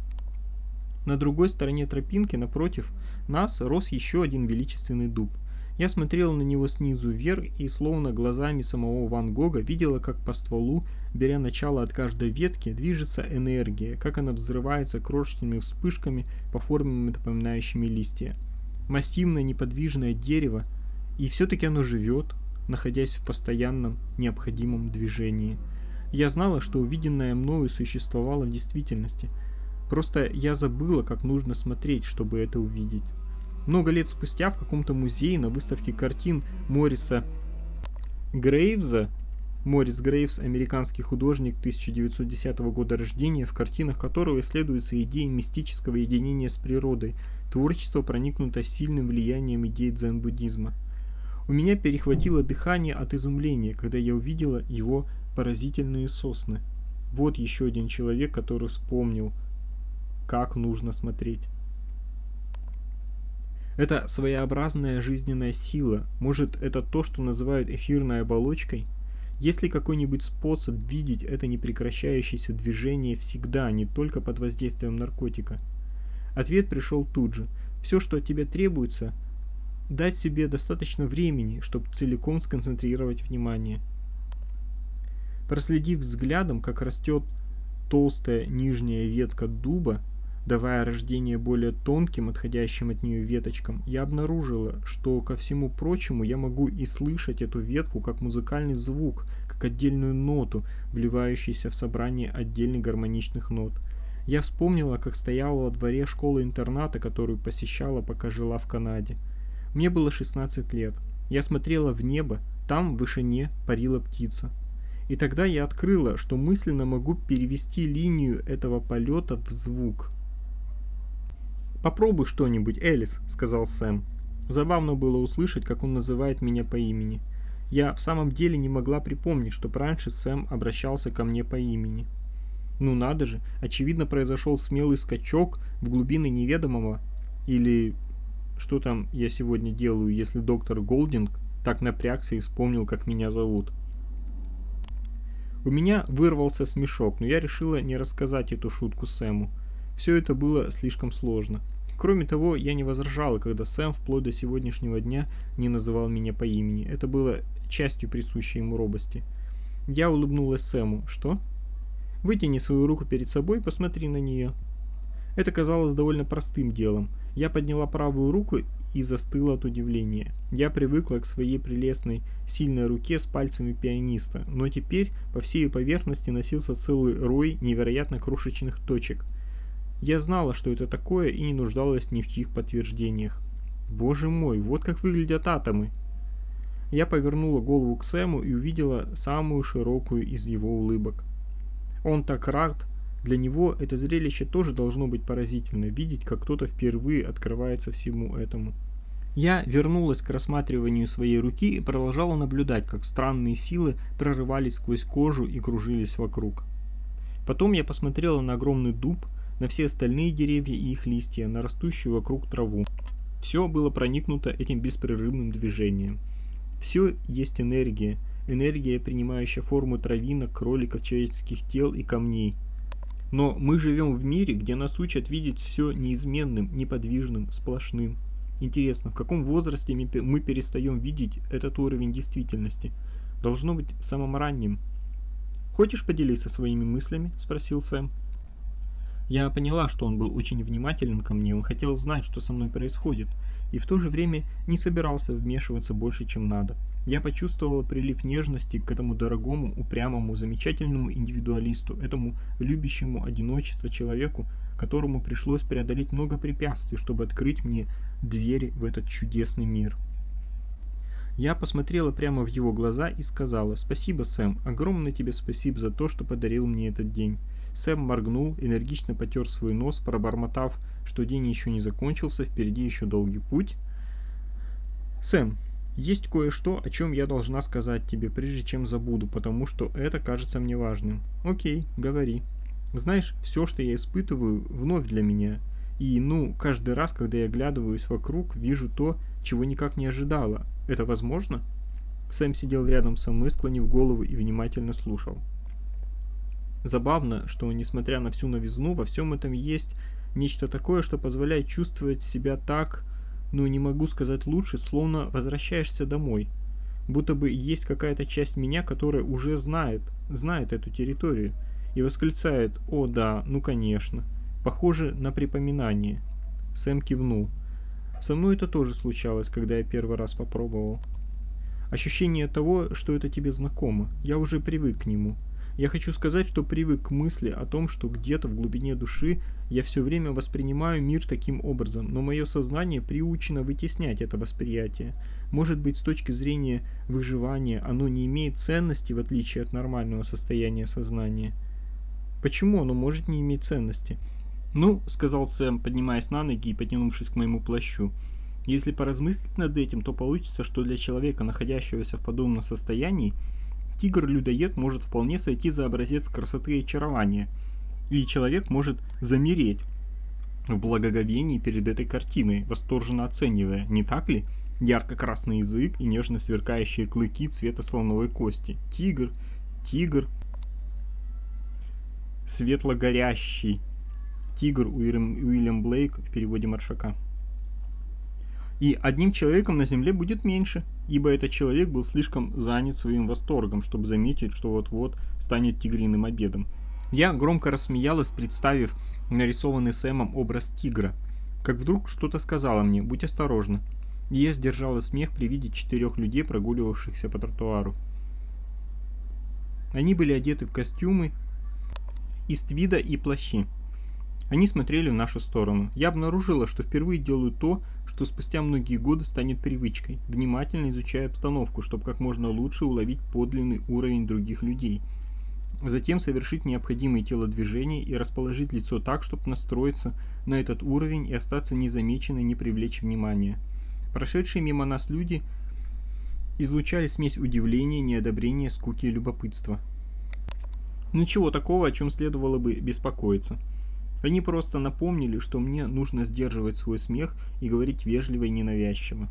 На другой стороне тропинки, напротив нас, рос еще один величественный дуб. Я смотрела на него снизу вверх и, словно глазами самого Ван Гога, видела, как по стволу, беря начало от каждой ветки, движется энергия, как она взрывается крошечными вспышками, по форме напоминающими листья. Массивное неподвижное дерево, и все-таки оно живет, находясь в постоянном необходимом движении. Я знала, что увиденное мною существовало в действительности. Просто я забыла, как нужно смотреть, чтобы это увидеть. Много лет спустя в каком-то музее на выставке картин Мориса Грейвза, Морис Грейвс, американский художник тысяча девятьсот десятого года рождения, в картинах которого исследуется идея мистического единения с природой, творчество проникнуто сильным влиянием идей дзен-буддизма. У меня перехватило дыхание от изумления, когда я увидела его поразительные сосны. Вот еще один человек, который вспомнил, как нужно смотреть. Это своеобразная жизненная сила. Может, это то, что называют эфирной оболочкой? Есть ли какой-нибудь способ видеть это непрекращающееся движение всегда, не только под воздействием наркотика? Ответ пришел тут же. Все, что от тебя требуется, дать себе достаточно времени, чтобы целиком сконцентрировать внимание. Проследив взглядом, как растет толстая нижняя ветка дуба, давая рождение более тонким, отходящим от нее веточкам, я обнаружила, что, ко всему прочему, я могу и слышать эту ветку как музыкальный звук, как отдельную ноту, вливающуюся в собрание отдельных гармоничных нот. Я вспомнила, как стояла во дворе школы-интерната, которую посещала, пока жила в Канаде. Мне было шестнадцать лет. Я смотрела в небо, там, в вышине, парила птица. И тогда я открыла, что мысленно могу перевести линию этого полета в звук. «Попробуй что-нибудь, Элис», — сказал Сэм. Забавно было услышать, как он называет меня по имени. Я в самом деле не могла припомнить, что раньше Сэм обращался ко мне по имени. Ну надо же, очевидно произошел смелый скачок в глубины неведомого. Или что там я сегодня делаю, если доктор Голдинг так напрягся и вспомнил, как меня зовут. У меня вырвался смешок, но я решила не рассказать эту шутку Сэму. Все это было слишком сложно. Кроме того, я не возражала, когда Сэм вплоть до сегодняшнего дня не называл меня по имени. Это было частью присущей ему робости. Я улыбнулась Сэму. «Что?» «Вытяни свою руку перед собой и посмотри на нее». Это казалось довольно простым делом. Я подняла правую руку и застыла от удивления. Я привыкла к своей прелестной, сильной руке с пальцами пианиста, но теперь по всей ее поверхности носился целый рой невероятно крошечных точек. Я знала, что это такое, и не нуждалась ни в чьих подтверждениях. Боже мой, вот как выглядят атомы! Я повернула голову к Сэму и увидела самую широкую из его улыбок. Он так рад. Для него это зрелище тоже должно быть поразительно, видеть, как кто-то впервые открывается всему этому. Я вернулась к рассматриванию своей руки и продолжала наблюдать, как странные силы прорывались сквозь кожу и кружились вокруг. Потом я посмотрела на огромный дуб, на все остальные деревья и их листья, на растущую вокруг траву. Все было проникнуто этим беспрерывным движением. Все есть энергия, энергия, принимающая форму травинок, кроликов, человеческих тел и камней. Но мы живем в мире, где нас учат видеть все неизменным, неподвижным, сплошным. Интересно, в каком возрасте мы перестаем видеть этот уровень действительности? Должно быть, в самом раннем. «Хочешь поделиться своими мыслями?» – спросил Сэм. Я поняла, что он был очень внимателен ко мне, он хотел знать, что со мной происходит, и в то же время не собирался вмешиваться больше, чем надо. Я почувствовала прилив нежности к этому дорогому, упрямому, замечательному индивидуалисту, этому любящему одиночество человеку, которому пришлось преодолеть много препятствий, чтобы открыть мне двери в этот чудесный мир. Я посмотрела прямо в его глаза и сказала: «Спасибо, Сэм, огромное тебе спасибо за то, что подарил мне этот день». Сэм моргнул, энергично потер свой нос, пробормотав, что день еще не закончился, впереди еще долгий путь. «Сэм, есть кое-что, о чем я должна сказать тебе, прежде чем забуду, потому что это кажется мне важным». «Окей, говори. Знаешь, все, что я испытываю, вновь для меня. И, ну, каждый раз, когда я оглядываюсь вокруг, вижу то, чего никак не ожидала. Это возможно?» Сэм сидел рядом со мной, склонив голову, и внимательно слушал. Забавно, что, несмотря на всю новизну, во всем этом есть нечто такое, что позволяет чувствовать себя так, ну не могу сказать лучше, словно возвращаешься домой. Будто бы есть какая-то часть меня, которая уже знает, знает эту территорию, и восклицает: «О да, ну конечно». Похоже на припоминание. Сэм кивнул. Со мной это тоже случалось, когда я первый раз попробовал. Ощущение того, что это тебе знакомо, я уже привык к нему. Я хочу сказать, что привык к мысли о том, что где-то в глубине души я все время воспринимаю мир таким образом, но мое сознание приучено вытеснять это восприятие. Может быть, с точки зрения выживания оно не имеет ценности, в отличие от нормального состояния сознания. Почему оно может не иметь ценности? «Ну, — сказал Сэм, поднимаясь на ноги и потянувшись к моему плащу, — если поразмыслить над этим, то получится, что для человека, находящегося в подобном состоянии, тигр-людоед может вполне сойти за образец красоты и очарования, и человек может замереть в благоговении перед этой картиной, восторженно оценивая, не так ли, ярко-красный язык и нежно сверкающие клыки цвета слоновой кости. Тигр, тигр, светло-горящий. Тигр Уильям Блейк в переводе Маршака. И одним человеком на земле будет меньше, ибо этот человек был слишком занят своим восторгом, чтобы заметить, что вот-вот станет тигриным обедом. Я громко рассмеялась, представив нарисованный Сэмом образ тигра, как вдруг что-то сказала мне: «Будь осторожна». И я сдержала смех при виде четырех людей, прогуливавшихся по тротуару. Они были одеты в костюмы из твида и плащи. Они смотрели в нашу сторону. Я обнаружила, что впервые делаю то, что спустя многие годы станет привычкой, внимательно изучая обстановку, чтобы как можно лучше уловить подлинный уровень других людей. Затем совершить необходимые телодвижения и расположить лицо так, чтобы настроиться на этот уровень и остаться незамеченной, не привлечь внимания. Прошедшие мимо нас люди излучали смесь удивления, неодобрения, скуки и любопытства. Ничего такого, о чем следовало бы беспокоиться. Они просто напомнили, что мне нужно сдерживать свой смех и говорить вежливо и ненавязчиво.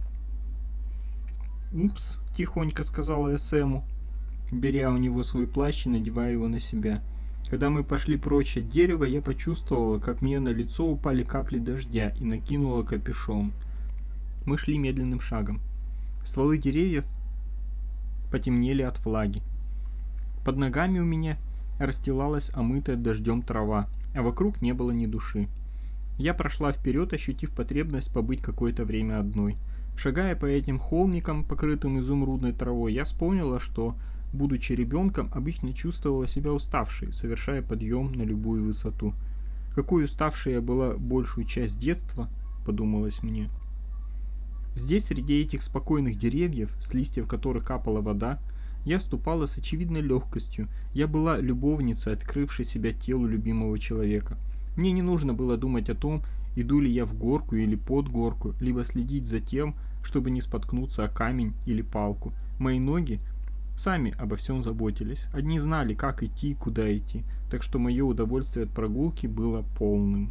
«Упс», – тихонько сказала я Сэму, беря у него свой плащ и надевая его на себя. Когда мы пошли прочь от дерева, я почувствовала, как мне на лицо упали капли дождя и накинула капюшон. Мы шли медленным шагом. Стволы деревьев потемнели от влаги. Под ногами у меня расстилалась омытая дождем трава, а вокруг не было ни души. Я прошла вперед, ощутив потребность побыть какое-то время одной. Шагая по этим холмикам, покрытым изумрудной травой, я вспомнила, что, будучи ребенком, обычно чувствовала себя уставшей, совершая подъем на любую высоту. Какой уставшей я была большую часть детства, подумалось мне. Здесь, среди этих спокойных деревьев, с листьев которых капала вода, я ступала с очевидной легкостью. Я была любовницей, открывшей себя телу любимого человека. Мне не нужно было думать о том, иду ли я в горку или под горку, либо следить за тем, чтобы не споткнуться о камень или палку. Мои ноги сами обо всем заботились. Одни знали, как идти и куда идти, так что мое удовольствие от прогулки было полным.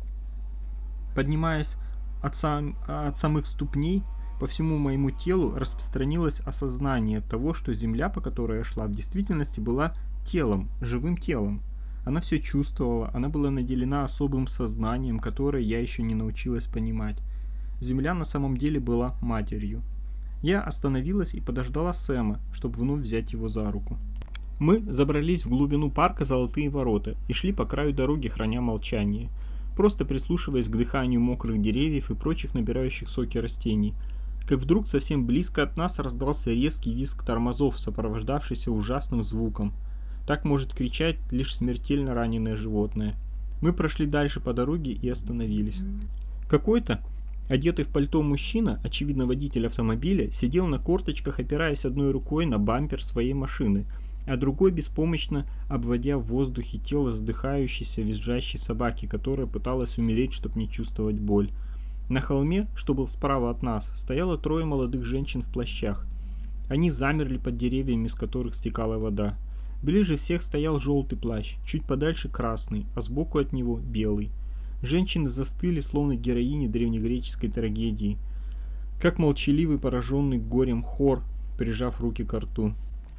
Поднимаясь от, сам, от самых ступней, по всему моему телу распространилось осознание того, что земля, по которой я шла, в действительности была телом, живым телом. Она все чувствовала, она была наделена особым сознанием, которое я еще не научилась понимать. Земля на самом деле была матерью. Я остановилась и подождала Сэма, чтобы вновь взять его за руку. Мы забрались в глубину парка «Золотые ворота» и шли по краю дороги, храня молчание, просто прислушиваясь к дыханию мокрых деревьев и прочих набирающих соки растений. Как вдруг совсем близко от нас раздался резкий визг тормозов, сопровождавшийся ужасным звуком. Так может кричать лишь смертельно раненое животное. Мы прошли дальше по дороге и остановились. Какой-то одетый в пальто мужчина, очевидно водитель автомобиля, сидел на корточках, опираясь одной рукой на бампер своей машины, а другой беспомощно обводя в воздухе тело задыхающейся визжащей собаки, которая пыталась умереть, чтобы не чувствовать боль. На холме, что был справа от нас, стояло трое молодых женщин в плащах. Они замерли под деревьями, из которых стекала вода. Ближе всех стоял желтый плащ, чуть подальше красный, а сбоку от него белый. Женщины застыли, словно героини древнегреческой трагедии, как молчаливый, пораженный горем хор, прижав руки к рту.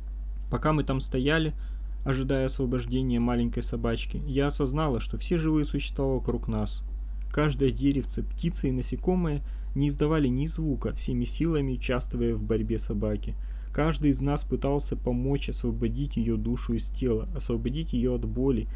Пока мы там стояли, ожидая освобождения маленькой собачки, я осознала, что все живые существа вокруг нас, каждое деревце, птица и насекомое, не издавали ни звука, всеми силами участвуя в борьбе собаки. Каждый из нас пытался помочь освободить ее душу из тела, освободить ее от боли,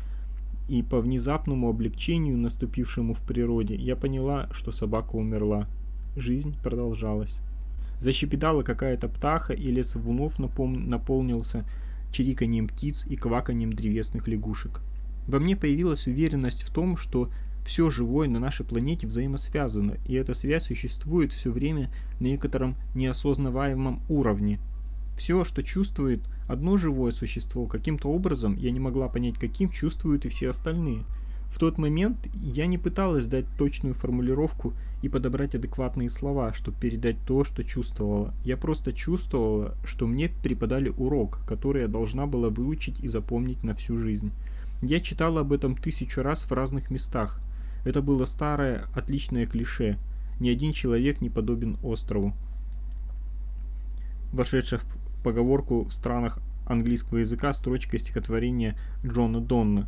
и по внезапному облегчению, наступившему в природе, я поняла, что собака умерла. Жизнь продолжалась. Защепетала какая-то птаха, и лес вновь напом... наполнился чириканьем птиц и кваканьем древесных лягушек. Во мне появилась уверенность в том, что все живое на нашей планете взаимосвязано, и эта связь существует все время на некотором неосознаваемом уровне. Все, что чувствует одно живое существо, каким-то образом, я не могла понять, каким, чувствуют и все остальные. В тот момент я не пыталась дать точную формулировку и подобрать адекватные слова, чтобы передать то, что чувствовала. Я просто чувствовала, что мне преподали урок, который я должна была выучить и запомнить на всю жизнь. Я читала об этом тысячу раз в разных местах. Это было старое, отличное клише. Ни один человек не подобен острову, вошедшее в поговорку в странах английского языка строчка стихотворения Джона Донна.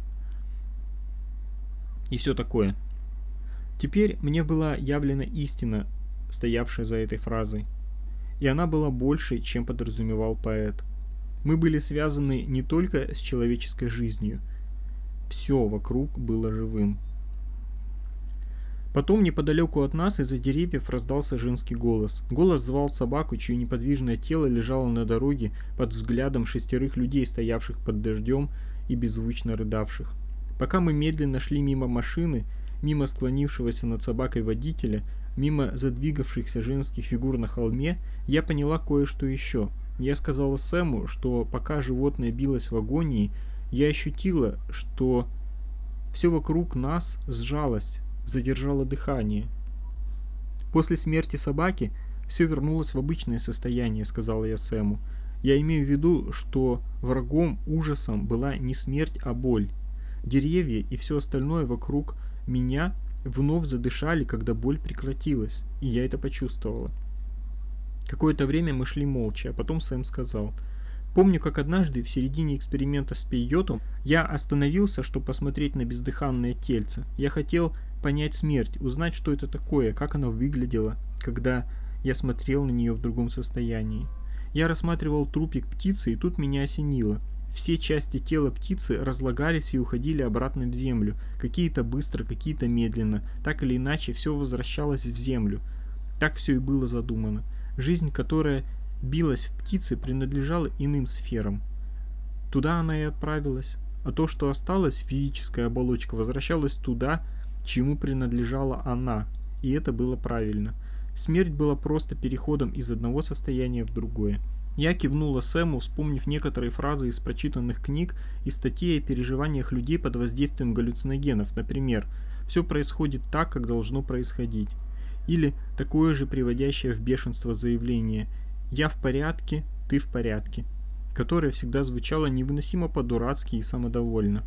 И все такое. Теперь мне была явлена истина, стоявшая за этой фразой. И она была большей, чем подразумевал поэт. Мы были связаны не только с человеческой жизнью. Все вокруг было живым. Потом неподалеку от нас из-за деревьев раздался женский голос. Голос звал собаку, чье неподвижное тело лежало на дороге под взглядом шестерых людей, стоявших под дождем и беззвучно рыдавших. Пока мы медленно шли мимо машины, мимо склонившегося над собакой водителя, мимо задвигавшихся женских фигур на холме, я поняла кое-что еще. Я сказала Сэму, что пока животное билось в агонии, я ощутила, что все вокруг нас сжалось, задержало дыхание. После смерти собаки все вернулось в обычное состояние, сказала я Сэму. Я имею в виду, что врагом, ужасом была не смерть, а боль. Деревья и все остальное вокруг меня вновь задышали, когда боль прекратилась, и я это почувствовала. Какое-то время мы шли молча, а потом Сэм сказал: «Помню, как однажды в середине эксперимента с пейотом я остановился, чтобы посмотреть на бездыханное тельце. Я хотел понять смерть, узнать, что это такое, как она выглядела, когда я смотрел на нее в другом состоянии. Я рассматривал трупик птицы, и тут меня осенило. Все части тела птицы разлагались и уходили обратно в землю, какие-то быстро, какие-то медленно, так или иначе все возвращалось в землю. Так все и было задумано. Жизнь, которая билась в птице, принадлежала иным сферам. Туда она и отправилась, а то, что осталось, физическая оболочка, возвращалась туда, чему принадлежала она, и это было правильно. Смерть была просто переходом из одного состояния в другое. Я кивнула Сэму, вспомнив некоторые фразы из прочитанных книг и статей о переживаниях людей под воздействием галлюциногенов, например, «Все происходит так, как должно происходить». Или такое же приводящее в бешенство заявление «Я в порядке, ты в порядке», которое всегда звучало невыносимо по-дурацки и самодовольно.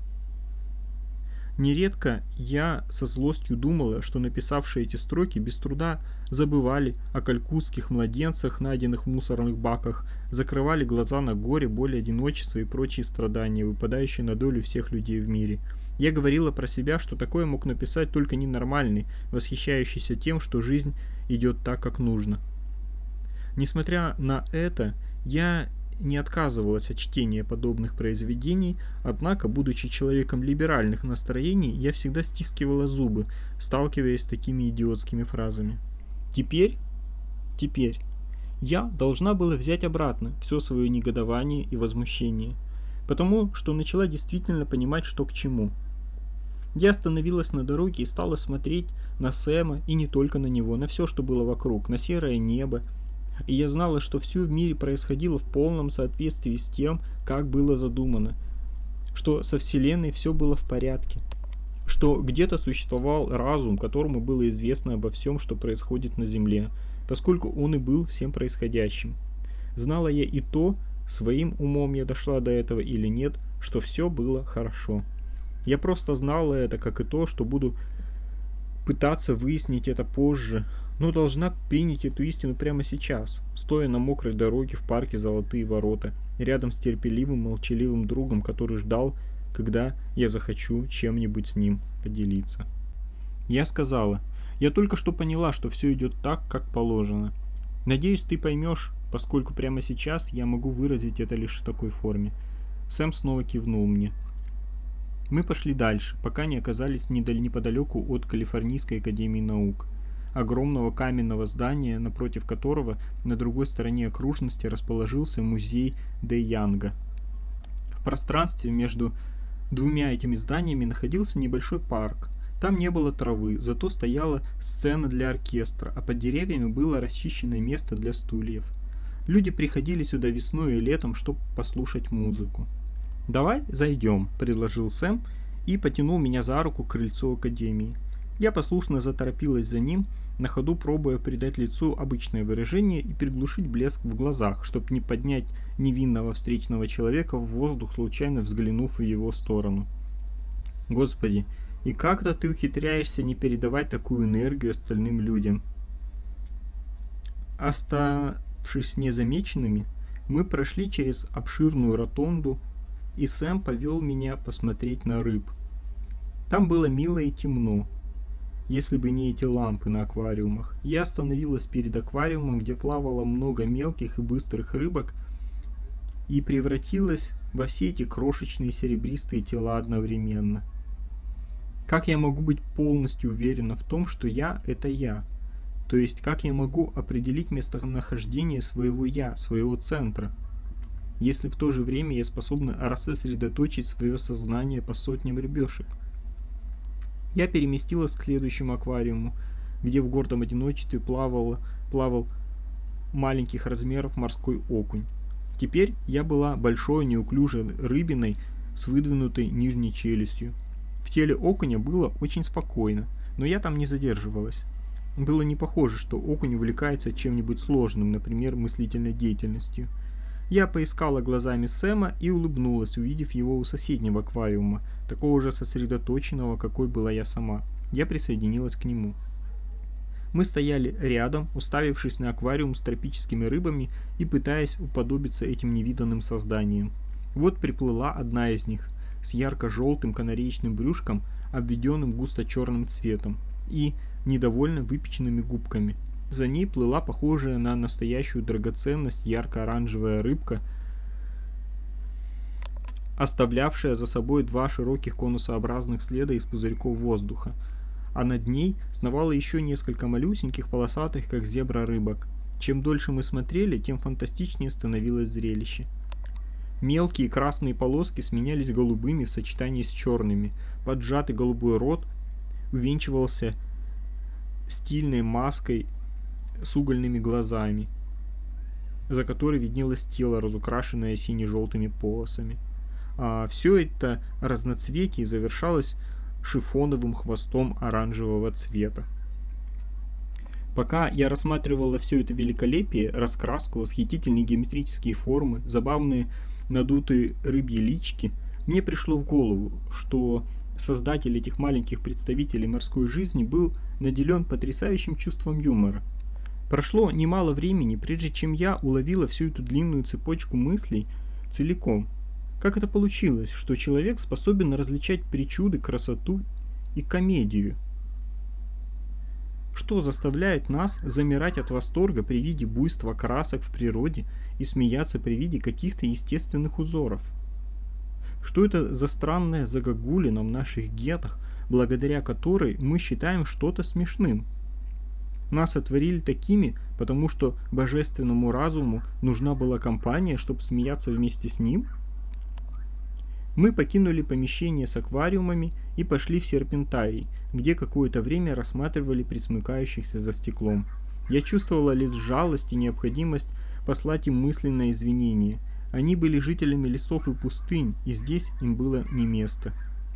Нередко я со злостью думала, что написавшие эти строки без труда забывали о калькутских младенцах, найденных в мусорных баках, закрывали глаза на горе, боль, одиночество и прочие страдания, выпадающие на долю всех людей в мире. Я говорила про себя, что такое мог написать только ненормальный, восхищающийся тем, что жизнь идет так, как нужно. Несмотря на это, я не отказывалась от чтения подобных произведений, однако, будучи человеком либеральных настроений, я всегда стискивала зубы, сталкиваясь с такими идиотскими фразами. Теперь, теперь, я должна была взять обратно все свое негодование и возмущение, потому что начала действительно понимать, что к чему. Я остановилась на дороге и стала смотреть на Сэма, и не только на него, на все, что было вокруг, на серое небо, и я знала, что все в мире происходило в полном соответствии с тем, как было задумано, что со Вселенной все было в порядке, что где-то существовал разум, которому было известно обо всем, что происходит на Земле, поскольку он и был всем происходящим. Знала я и то, своим умом я дошла до этого или нет, что все было хорошо. Я просто знала это, как и то, что буду пытаться выяснить это позже, но должна принять эту истину прямо сейчас, стоя на мокрой дороге в парке Золотые ворота, рядом с терпеливым, молчаливым другом, который ждал, когда я захочу чем-нибудь с ним поделиться. Я сказала: «Я только что поняла, что все идет так, как положено. Надеюсь, ты поймешь, поскольку прямо сейчас я могу выразить это лишь в такой форме». Сэм снова кивнул мне. Мы пошли дальше, пока не оказались неподалеку от Калифорнийской академии наук, огромного каменного здания, напротив которого на другой стороне окружности расположился музей Де Янга. В пространстве между двумя этими зданиями находился небольшой парк. Там не было травы, зато стояла сцена для оркестра, а под деревьями было расчищенное место для стульев. Люди приходили сюда весной и летом, чтобы послушать музыку. «Давай зайдем», — предложил Сэм и потянул меня за руку к крыльцу академии. Я послушно заторопилась за ним, на ходу пробуя придать лицу обычное выражение и приглушить блеск в глазах, чтобы не поднять невинного встречного человека в воздух, случайно взглянув в его сторону. Господи, и как-то ты ухитряешься не передавать такую энергию остальным людям. Оставшись незамеченными, мы прошли через обширную ротонду, и Сэм повел меня посмотреть на рыб. Там было мило и темно, если бы не эти лампы на аквариумах. Я остановилась перед аквариумом, где плавало много мелких и быстрых рыбок, и превратилась во все эти крошечные серебристые тела одновременно. Как я могу быть полностью уверена в том, что я — это я? То есть, как я могу определить местонахождение своего я, своего центра? если в то же время я способна рассосредоточить свое сознание по сотням рыбешек? Я переместилась к следующему аквариуму, где в гордом одиночестве плавал, плавал маленьких размеров морской окунь. Теперь я была большой неуклюжей рыбиной с выдвинутой нижней челюстью. В теле окуня было очень спокойно, но я там не задерживалась. Было не похоже, что окунь увлекается чем-нибудь сложным, например, мыслительной деятельностью. Я поискала глазами Сэма и улыбнулась, увидев его у соседнего аквариума, такого же сосредоточенного, какой была я сама. Я присоединилась к нему. Мы стояли рядом, уставившись на аквариум с тропическими рыбами и пытаясь уподобиться этим невиданным созданиям. Вот приплыла одна из них с ярко-желтым канареечным брюшком, обведенным густо-черным цветом, и недовольно выпеченными губками. За ней плыла похожая на настоящую драгоценность ярко-оранжевая рыбка, оставлявшая за собой два широких конусообразных следа из пузырьков воздуха, а над ней сновало еще несколько малюсеньких полосатых, как зебра, рыбок. Чем дольше мы смотрели, тем фантастичнее становилось зрелище. Мелкие красные полоски сменялись голубыми в сочетании с черными. Поджатый голубой рот увенчивался стильной маской с угольными глазами, за которой виднелось тело, разукрашенное сине-желтыми полосами. А все это разноцветие завершалось шифоновым хвостом оранжевого цвета. Пока я рассматривала все это великолепие, раскраску, восхитительные геометрические формы, забавные надутые рыбьи лички, мне пришло в голову, что создатель этих маленьких представителей морской жизни был наделен потрясающим чувством юмора. Прошло немало времени, прежде чем я уловила всю эту длинную цепочку мыслей целиком. Как это получилось, что человек способен различать причуды, красоту и комедию? Что заставляет нас замирать от восторга при виде буйства красок в природе и смеяться при виде каких-то естественных узоров? Что это за странная загогулина в наших гетах, благодаря которой мы считаем что-то смешным? Нас сотворили такими, потому что божественному разуму нужна была компания, чтобы смеяться вместе с ним? Мы покинули помещение с аквариумами и пошли в серпентарий, где какое-то время рассматривали присмыкающихся за стеклом. Я чувствовала лишь жалость и необходимость послать им мысленное извинение. Они были жителями лесов и пустынь, и здесь им было не место.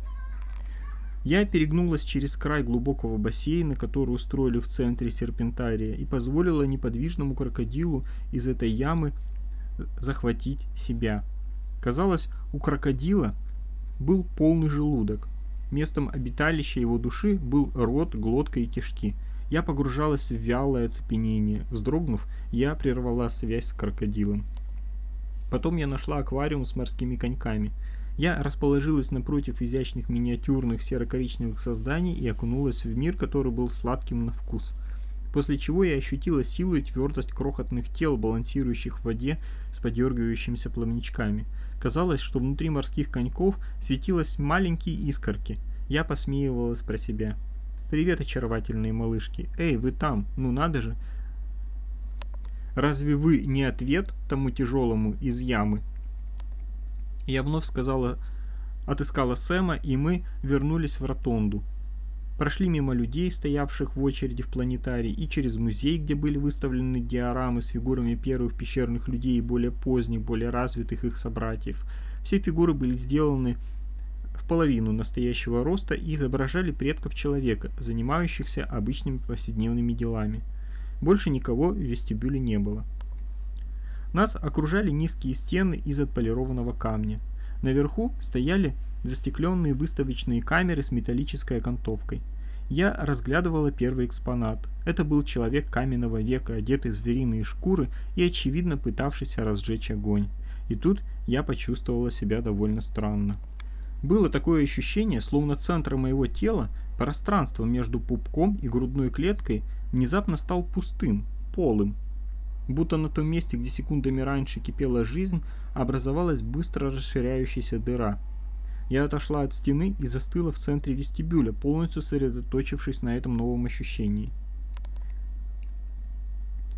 Я перегнулась через край глубокого бассейна, который устроили в центре серпентария, и позволила неподвижному крокодилу из этой ямы захватить себя. Казалось, у крокодила был полный желудок. Местом обиталища его души был рот, глотка и кишки. Я погружалась в вялое оцепенение. Вздрогнув, я прервала связь с крокодилом. Потом я нашла аквариум с морскими коньками. Я расположилась напротив изящных миниатюрных серо-коричневых созданий и окунулась в мир, который был сладким на вкус. После чего я ощутила силу и твердость крохотных тел, балансирующих в воде с подергивающимися плавничками. Казалось, что внутри морских коньков светились маленькие искорки. Я посмеивалась про себя. «Привет, очаровательные малышки! Эй, вы там! Ну надо же! Разве вы не ответ тому тяжелому из ямы?» Я вновь сказала, отыскала Сэма, и мы вернулись в ротонду. Прошли мимо людей, стоявших в очереди в планетарий, и через музей, где были выставлены диорамы с фигурами первых пещерных людей и более поздних, более развитых их собратьев. Все фигуры были сделаны в половину настоящего роста и изображали предков человека, занимающихся обычными повседневными делами. Больше никого в вестибюле не было. Нас окружали низкие стены из отполированного камня. Наверху стояли застекленные выставочные камеры с металлической окантовкой. Я разглядывала первый экспонат. Это был человек каменного века, одетый в звериные шкуры и, очевидно, пытавшийся разжечь огонь. И тут я почувствовала себя довольно странно. Было такое ощущение, словно центр моего тела, пространство между пупком и грудной клеткой, внезапно стал пустым, полым. Будто на том месте, где секундами раньше кипела жизнь, образовалась быстро расширяющаяся дыра. Я отошла от стены и застыла в центре вестибюля, полностью сосредоточившись на этом новом ощущении.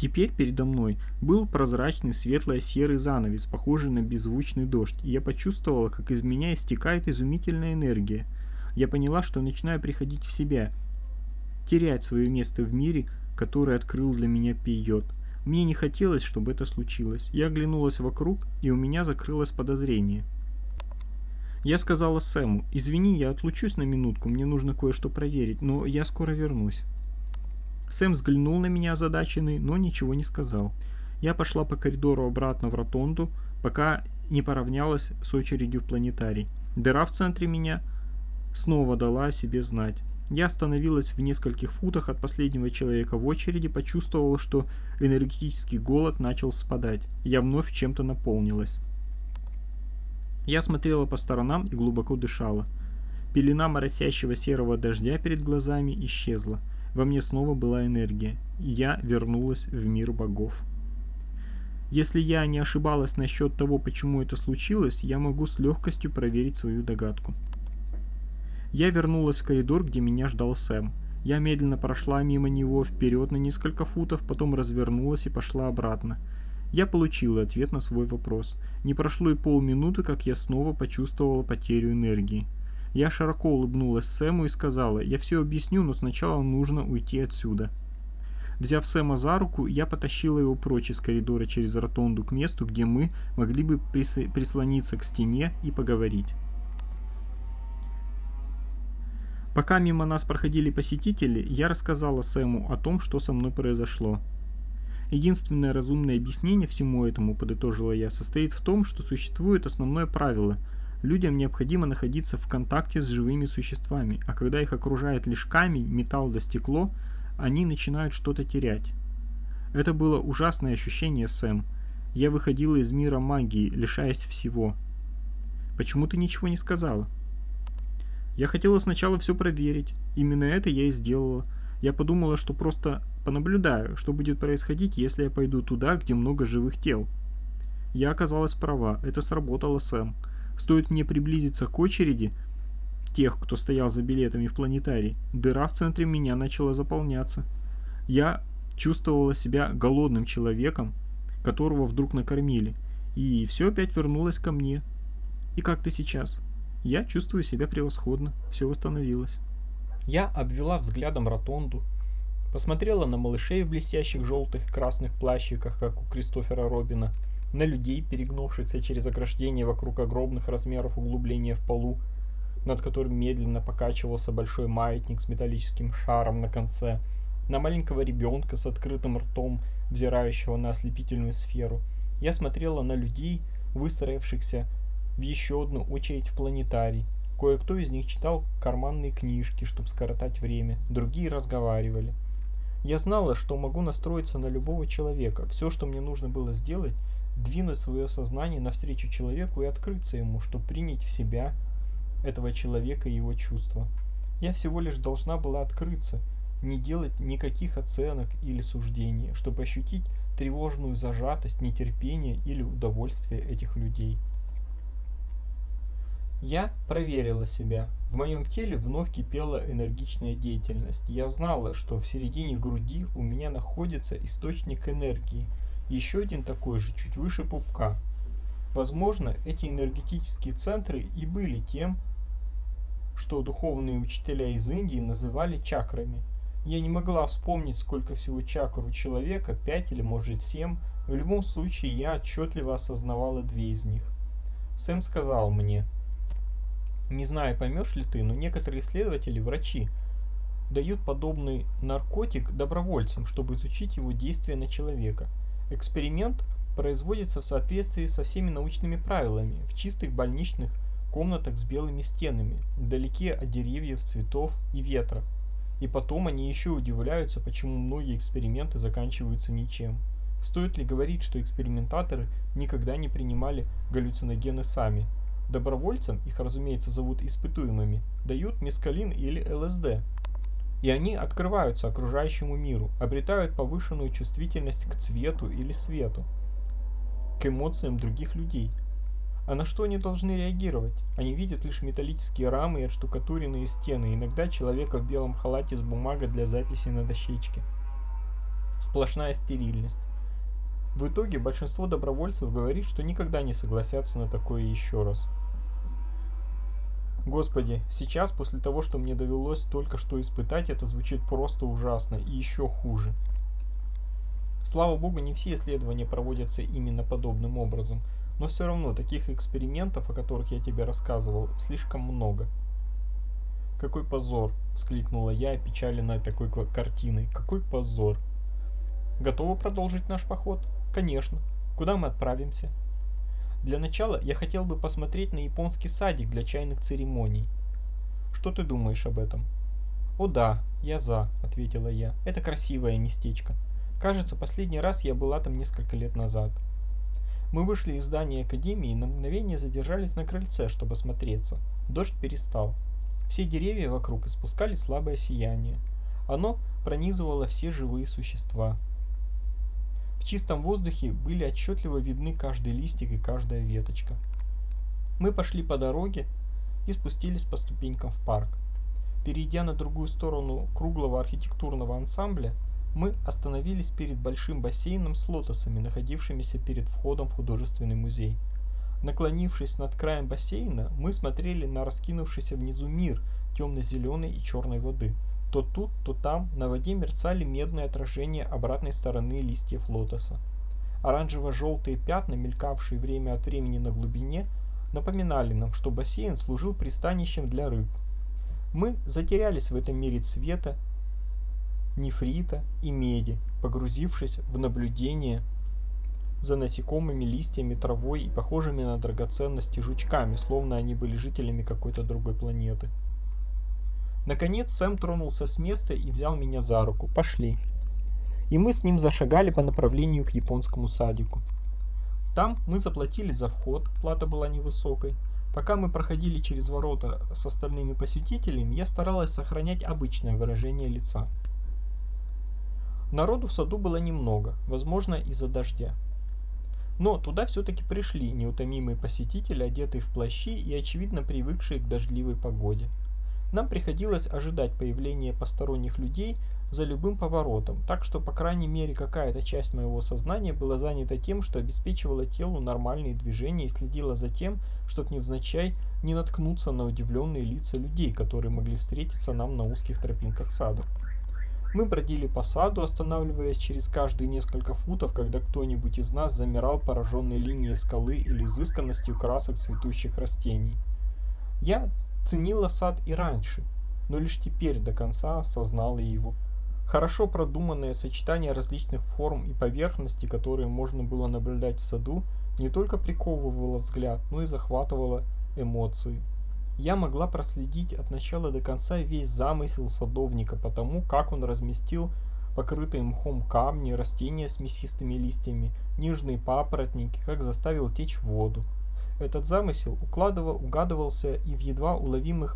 Теперь передо мной был прозрачный светло-серый занавес, похожий на беззвучный дождь, и я почувствовала, как из меня истекает изумительная энергия. Я поняла, что начинаю приходить в себя, терять свое место в мире, который открыл для меня Пейот. Мне не хотелось, чтобы это случилось. Я оглянулась вокруг, и у меня закрылось подозрение. Я сказала Сэму: «Извини, я отлучусь на минутку, мне нужно кое-что проверить, но я скоро вернусь». Сэм взглянул на меня озадаченный, но ничего не сказал. Я пошла по коридору обратно в ротонду, пока не поравнялась с очередью в планетарий. Дыра в центре меня снова дала о себе знать. Я остановилась в нескольких футах от последнего человека в очереди, почувствовала, что энергетический голод начал спадать. Я вновь чем-то наполнилась. Я смотрела по сторонам и глубоко дышала. Пелена моросящего серого дождя перед глазами исчезла. Во мне снова была энергия, и я вернулась в мир богов. Если я не ошибалась насчет того, почему это случилось, я могу с легкостью проверить свою догадку. Я вернулась в коридор, где меня ждал Сэм. Я медленно прошла мимо него вперед на несколько футов, потом развернулась и пошла обратно. Я получила ответ на свой вопрос. Не прошло и полминуты, как я снова почувствовала потерю энергии. Я широко улыбнулась Сэму и сказала: «Я все объясню, но сначала нужно уйти отсюда». Взяв Сэма за руку, я потащила его прочь из коридора через ротонду к месту, где мы могли бы прис- прислониться к стене и поговорить. Пока мимо нас проходили посетители, я рассказала Сэму о том, что со мной произошло. Единственное разумное объяснение всему этому, подытожила я, состоит в том, что существует основное правило: людям необходимо находиться в контакте с живыми существами, а когда их окружает лишь камень, металл да стекло, они начинают что-то терять. Это было ужасное ощущение, Сэм. Я выходила из мира магии, лишаясь всего. Почему ты ничего не сказала? Я хотела сначала все проверить. Именно это я и сделала. Я подумала, что просто понаблюдаю, что будет происходить, если я пойду туда, где много живых тел. Я оказалась права. Это сработало, Сэм. Стоит мне приблизиться к очереди тех, кто стоял за билетами в планетарий, дыра в центре меня начала заполняться. Я чувствовала себя голодным человеком, которого вдруг накормили, и все опять вернулось ко мне. И как ты сейчас? Я чувствую себя превосходно, все восстановилось. Я обвела взглядом ротонду, посмотрела на малышей в блестящих желтых и красных плащиках, как у Кристофера Робина, на людей, перегнувшихся через ограждение вокруг огромных размеров углубления в полу, над которым медленно покачивался большой маятник с металлическим шаром на конце, на маленького ребенка с открытым ртом, взирающего на ослепительную сферу. Я смотрела на людей, выстроившихся в еще одну очередь в планетарий. Кое-кто из них читал карманные книжки, чтобы скоротать время, другие разговаривали. Я знала, что могу настроиться на любого человека. Все, что мне нужно было сделать, двинуть свое сознание навстречу человеку и открыться ему, чтобы принять в себя этого человека и его чувства. Я всего лишь должна была открыться, не делать никаких оценок или суждений, чтобы ощутить тревожную зажатость, нетерпение или удовольствие этих людей. Я проверила себя. В моем теле вновь кипела энергичная деятельность. Я знала, что в середине груди у меня находится источник энергии, еще один такой же, чуть выше пупка. Возможно, эти энергетические центры и были тем, что духовные учителя из Индии называли чакрами. Я не могла вспомнить, сколько всего чакр у человека, пять или может семь. В любом случае, я отчетливо осознавала две из них. Сэм сказал мне: «Не знаю, поймешь ли ты, но некоторые исследователи, врачи, дают подобный наркотик добровольцам, чтобы изучить его действие на человека. Эксперимент производится в соответствии со всеми научными правилами, в чистых больничных комнатах с белыми стенами, вдалеке от деревьев, цветов и ветра. И потом они еще удивляются, почему многие эксперименты заканчиваются ничем. Стоит ли говорить, что экспериментаторы никогда не принимали галлюциногены сами? Добровольцам, их, разумеется, зовут испытуемыми, дают мескалин или ЛСД. И они открываются окружающему миру, обретают повышенную чувствительность к цвету или свету, к эмоциям других людей. А на что они должны реагировать? Они видят лишь металлические рамы и отштукатуренные стены, иногда человека в белом халате с бумагой для записи на дощечке. Сплошная стерильность. В итоге большинство добровольцев говорит, что никогда не согласятся на такое еще раз. Господи, сейчас, после того, что мне довелось только что испытать, это звучит просто ужасно и еще хуже. Слава богу, не все исследования проводятся именно подобным образом, но все равно таких экспериментов, о которых я тебе рассказывал, слишком много. «Какой позор!» — вскликнула я, опечаленная такой картиной. «Какой позор!» «Готовы продолжить наш поход?» «Конечно. Куда мы отправимся?» «Для начала я хотел бы посмотреть на японский садик для чайных церемоний. Что ты думаешь об этом?» «О да, я за», — ответила я. «Это красивое местечко. Кажется, последний раз я была там несколько лет назад». Мы вышли из здания академии и на мгновение задержались на крыльце, чтобы осмотреться. Дождь перестал. Все деревья вокруг испускали слабое сияние. Оно пронизывало все живые существа. В чистом воздухе были отчетливо видны каждый листик и каждая веточка. Мы пошли по дороге и спустились по ступенькам в парк. Перейдя на другую сторону круглого архитектурного ансамбля, мы остановились перед большим бассейном с лотосами, находившимися перед входом в художественный музей. Наклонившись над краем бассейна, мы смотрели на раскинувшийся внизу мир темно-зеленой и черной воды. То тут, то там на воде мерцали медные отражения обратной стороны листьев лотоса. Оранжево-желтые пятна, мелькавшие время от времени на глубине, напоминали нам, что бассейн служил пристанищем для рыб. Мы затерялись в этом мире цвета, нефрита и меди, погрузившись в наблюдение за насекомыми, листьями, травой и похожими на драгоценности жучками, словно они были жителями какой-то другой планеты. Наконец Сэм тронулся с места и взял меня за руку. «Пошли». И мы с ним зашагали по направлению к японскому садику. Там мы заплатили за вход, плата была невысокой. Пока мы проходили через ворота с остальными посетителями, я старалась сохранять обычное выражение лица. Народу в саду было немного, возможно, из-за дождя. Но туда все-таки пришли неутомимые посетители, одетые в плащи и, очевидно, привыкшие к дождливой погоде. Нам приходилось ожидать появления посторонних людей за любым поворотом, так что, по крайней мере, какая-то часть моего сознания была занята тем, что обеспечивала телу нормальные движения и следила за тем, чтобы невзначай не наткнуться на удивленные лица людей, которые могли встретиться нам на узких тропинках сада. Мы бродили по саду, останавливаясь через каждые несколько футов, когда кто-нибудь из нас замирал, пораженный линией скалы или изысканностью красок цветущих растений. Я ценила сад и раньше, но лишь теперь до конца осознала его. Хорошо продуманное сочетание различных форм и поверхностей, которые можно было наблюдать в саду, не только приковывало взгляд, но и захватывало эмоции. Я могла проследить от начала до конца весь замысел садовника по тому, как он разместил покрытые мхом камни, растения с мясистыми листьями, нежные папоротники, как заставил течь воду. Этот замысел укладывал, угадывался и в едва уловимых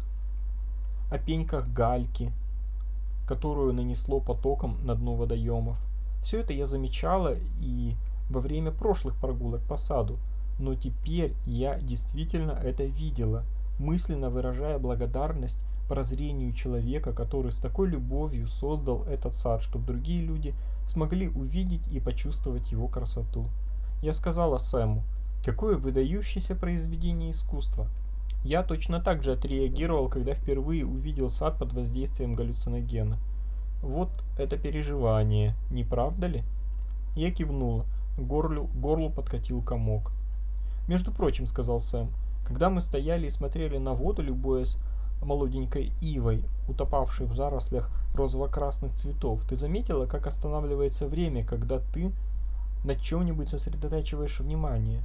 опеньках гальки, которую нанесло потоком на дно водоемов. Все это я замечала и во время прошлых прогулок по саду, но теперь я действительно это видела, мысленно выражая благодарность прозрению человека, который с такой любовью создал этот сад, чтобы другие люди смогли увидеть и почувствовать его красоту. Я сказала Сэму: «Какое выдающееся произведение искусства!» Я точно так же отреагировал, когда впервые увидел сад под воздействием галлюциногена. Вот это переживание, не правда ли? Я кивнула, к горлу, горлу подкатил комок. «Между прочим, — сказал Сэм, — когда мы стояли и смотрели на воду, любуясь молоденькой ивой, утопавшей в зарослях розово-красных цветов, ты заметила, как останавливается время, когда ты на чем-нибудь сосредотачиваешь внимание?»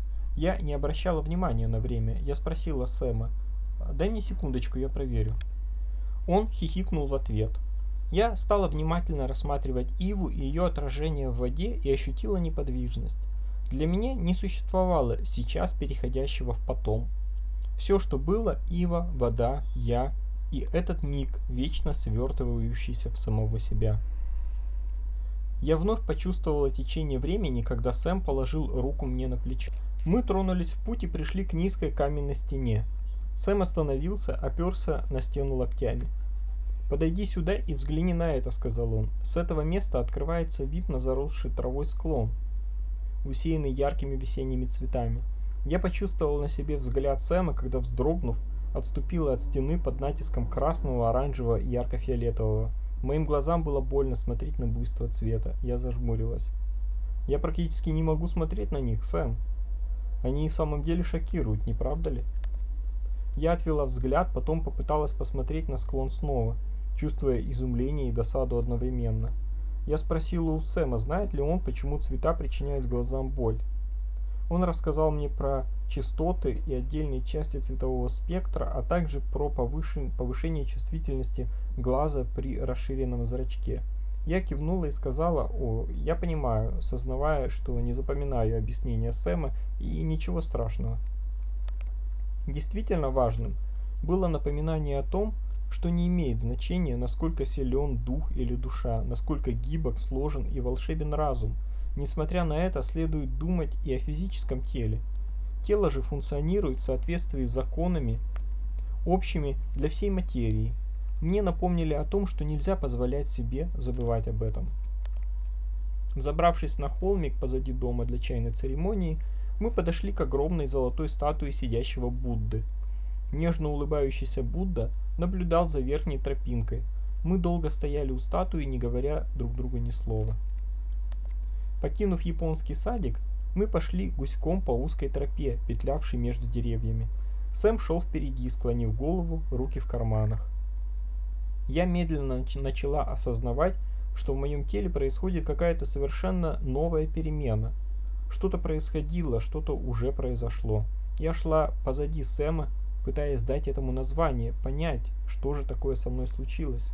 Я не обращала внимания на время. Я спросила Сэма: «Дай мне секундочку, я проверю». Он хихикнул в ответ. Я стала внимательно рассматривать иву и ее отражение в воде и ощутила неподвижность. Для меня не существовало сейчас переходящего в потом. Все, что было: ива, вода, я и этот миг, вечно свертывающийся в самого себя. Я вновь почувствовала течение времени, когда Сэм положил руку мне на плечо. Мы тронулись в путь и пришли к низкой каменной стене. Сэм остановился, оперся на стену локтями. «Подойди сюда и взгляни на это», — сказал он. «С этого места открывается вид на заросший травой склон, усеянный яркими весенними цветами». Я почувствовал на себе взгляд Сэма, когда, вздрогнув, отступила от стены под натиском красного, оранжевого и ярко-фиолетового. Моим глазам было больно смотреть на буйство цвета. Я зажмурилась. «Я практически не могу смотреть на них, Сэм. Они и в самом деле шокируют, не правда ли?» Я отвела взгляд, потом попыталась посмотреть на склон снова, чувствуя изумление и досаду одновременно. Я спросила у Сэма, знает ли он, почему цвета причиняют глазам боль. Он рассказал мне про частоты и отдельные части цветового спектра, а также про повышен... повышение чувствительности глаза при расширенном зрачке. Я кивнула и сказала: «О, я понимаю», сознавая, что не запоминаю объяснения Сэма, и ничего страшного. Действительно важным было напоминание о том, что не имеет значения, насколько силен дух или душа, насколько гибок, сложен и волшебен разум. Несмотря на это, следует думать и о физическом теле. Тело же функционирует в соответствии с законами, общими для всей материи. Мне напомнили о том, что нельзя позволять себе забывать об этом. Забравшись на холмик позади дома для чайной церемонии, мы подошли к огромной золотой статуе сидящего Будды. Нежно улыбающийся Будда наблюдал за верхней тропинкой. Мы долго стояли у статуи, не говоря друг другу ни слова. Покинув японский садик, мы пошли гуськом по узкой тропе, петлявшей между деревьями. Сэм шел впереди, склонив голову, руки в карманах. Я медленно начала осознавать, что в моем теле происходит какая-то совершенно новая перемена. Что-то происходило, что-то уже произошло. Я шла позади Сэма, пытаясь дать этому название, понять, что же такое со мной случилось.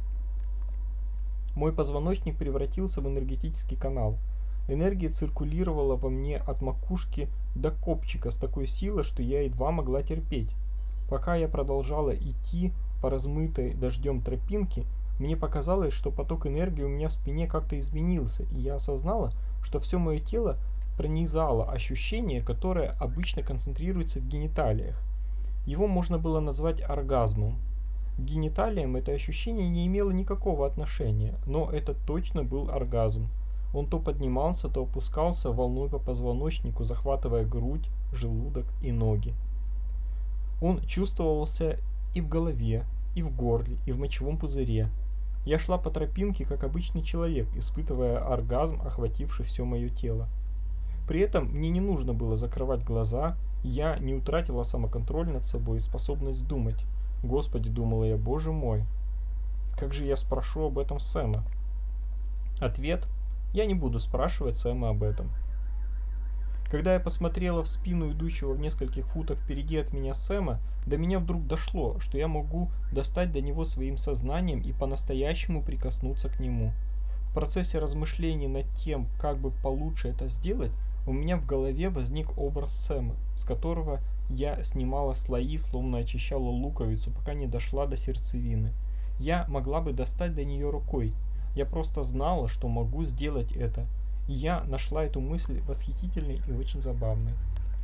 Мой позвоночник превратился в энергетический канал. Энергия циркулировала во мне от макушки до копчика с такой силой, что я едва могла терпеть. Пока я продолжала идти по размытой дождем тропинке, мне показалось, что поток энергии у меня в спине как-то изменился, и я осознала, что все мое тело пронизало ощущение, которое обычно концентрируется в гениталиях. Его можно было назвать оргазмом. К гениталиям это ощущение не имело никакого отношения, но это точно был оргазм. Он то поднимался, то опускался волной по позвоночнику, захватывая грудь, желудок и ноги. Он чувствовался и в голове, и в горле, и в мочевом пузыре. Я шла по тропинке, как обычный человек, испытывая оргазм, охвативший все мое тело. При этом мне не нужно было закрывать глаза, я не утратила самоконтроль над собой и способность думать. Господи, думала я, боже мой, как же я спрошу об этом Сэма? Ответ: я не буду спрашивать Сэма об этом. Когда я посмотрела в спину идущего в нескольких футах впереди от меня Сэма, до меня вдруг дошло, что я могу достать до него своим сознанием и по-настоящему прикоснуться к нему. В процессе размышлений над тем, как бы получше это сделать, у меня в голове возник образ Сэма, с которого я снимала слои, словно очищала луковицу, пока не дошла до сердцевины. Я могла бы достать до нее рукой. Я просто знала, что могу сделать это. И я нашла эту мысль восхитительной и очень забавной.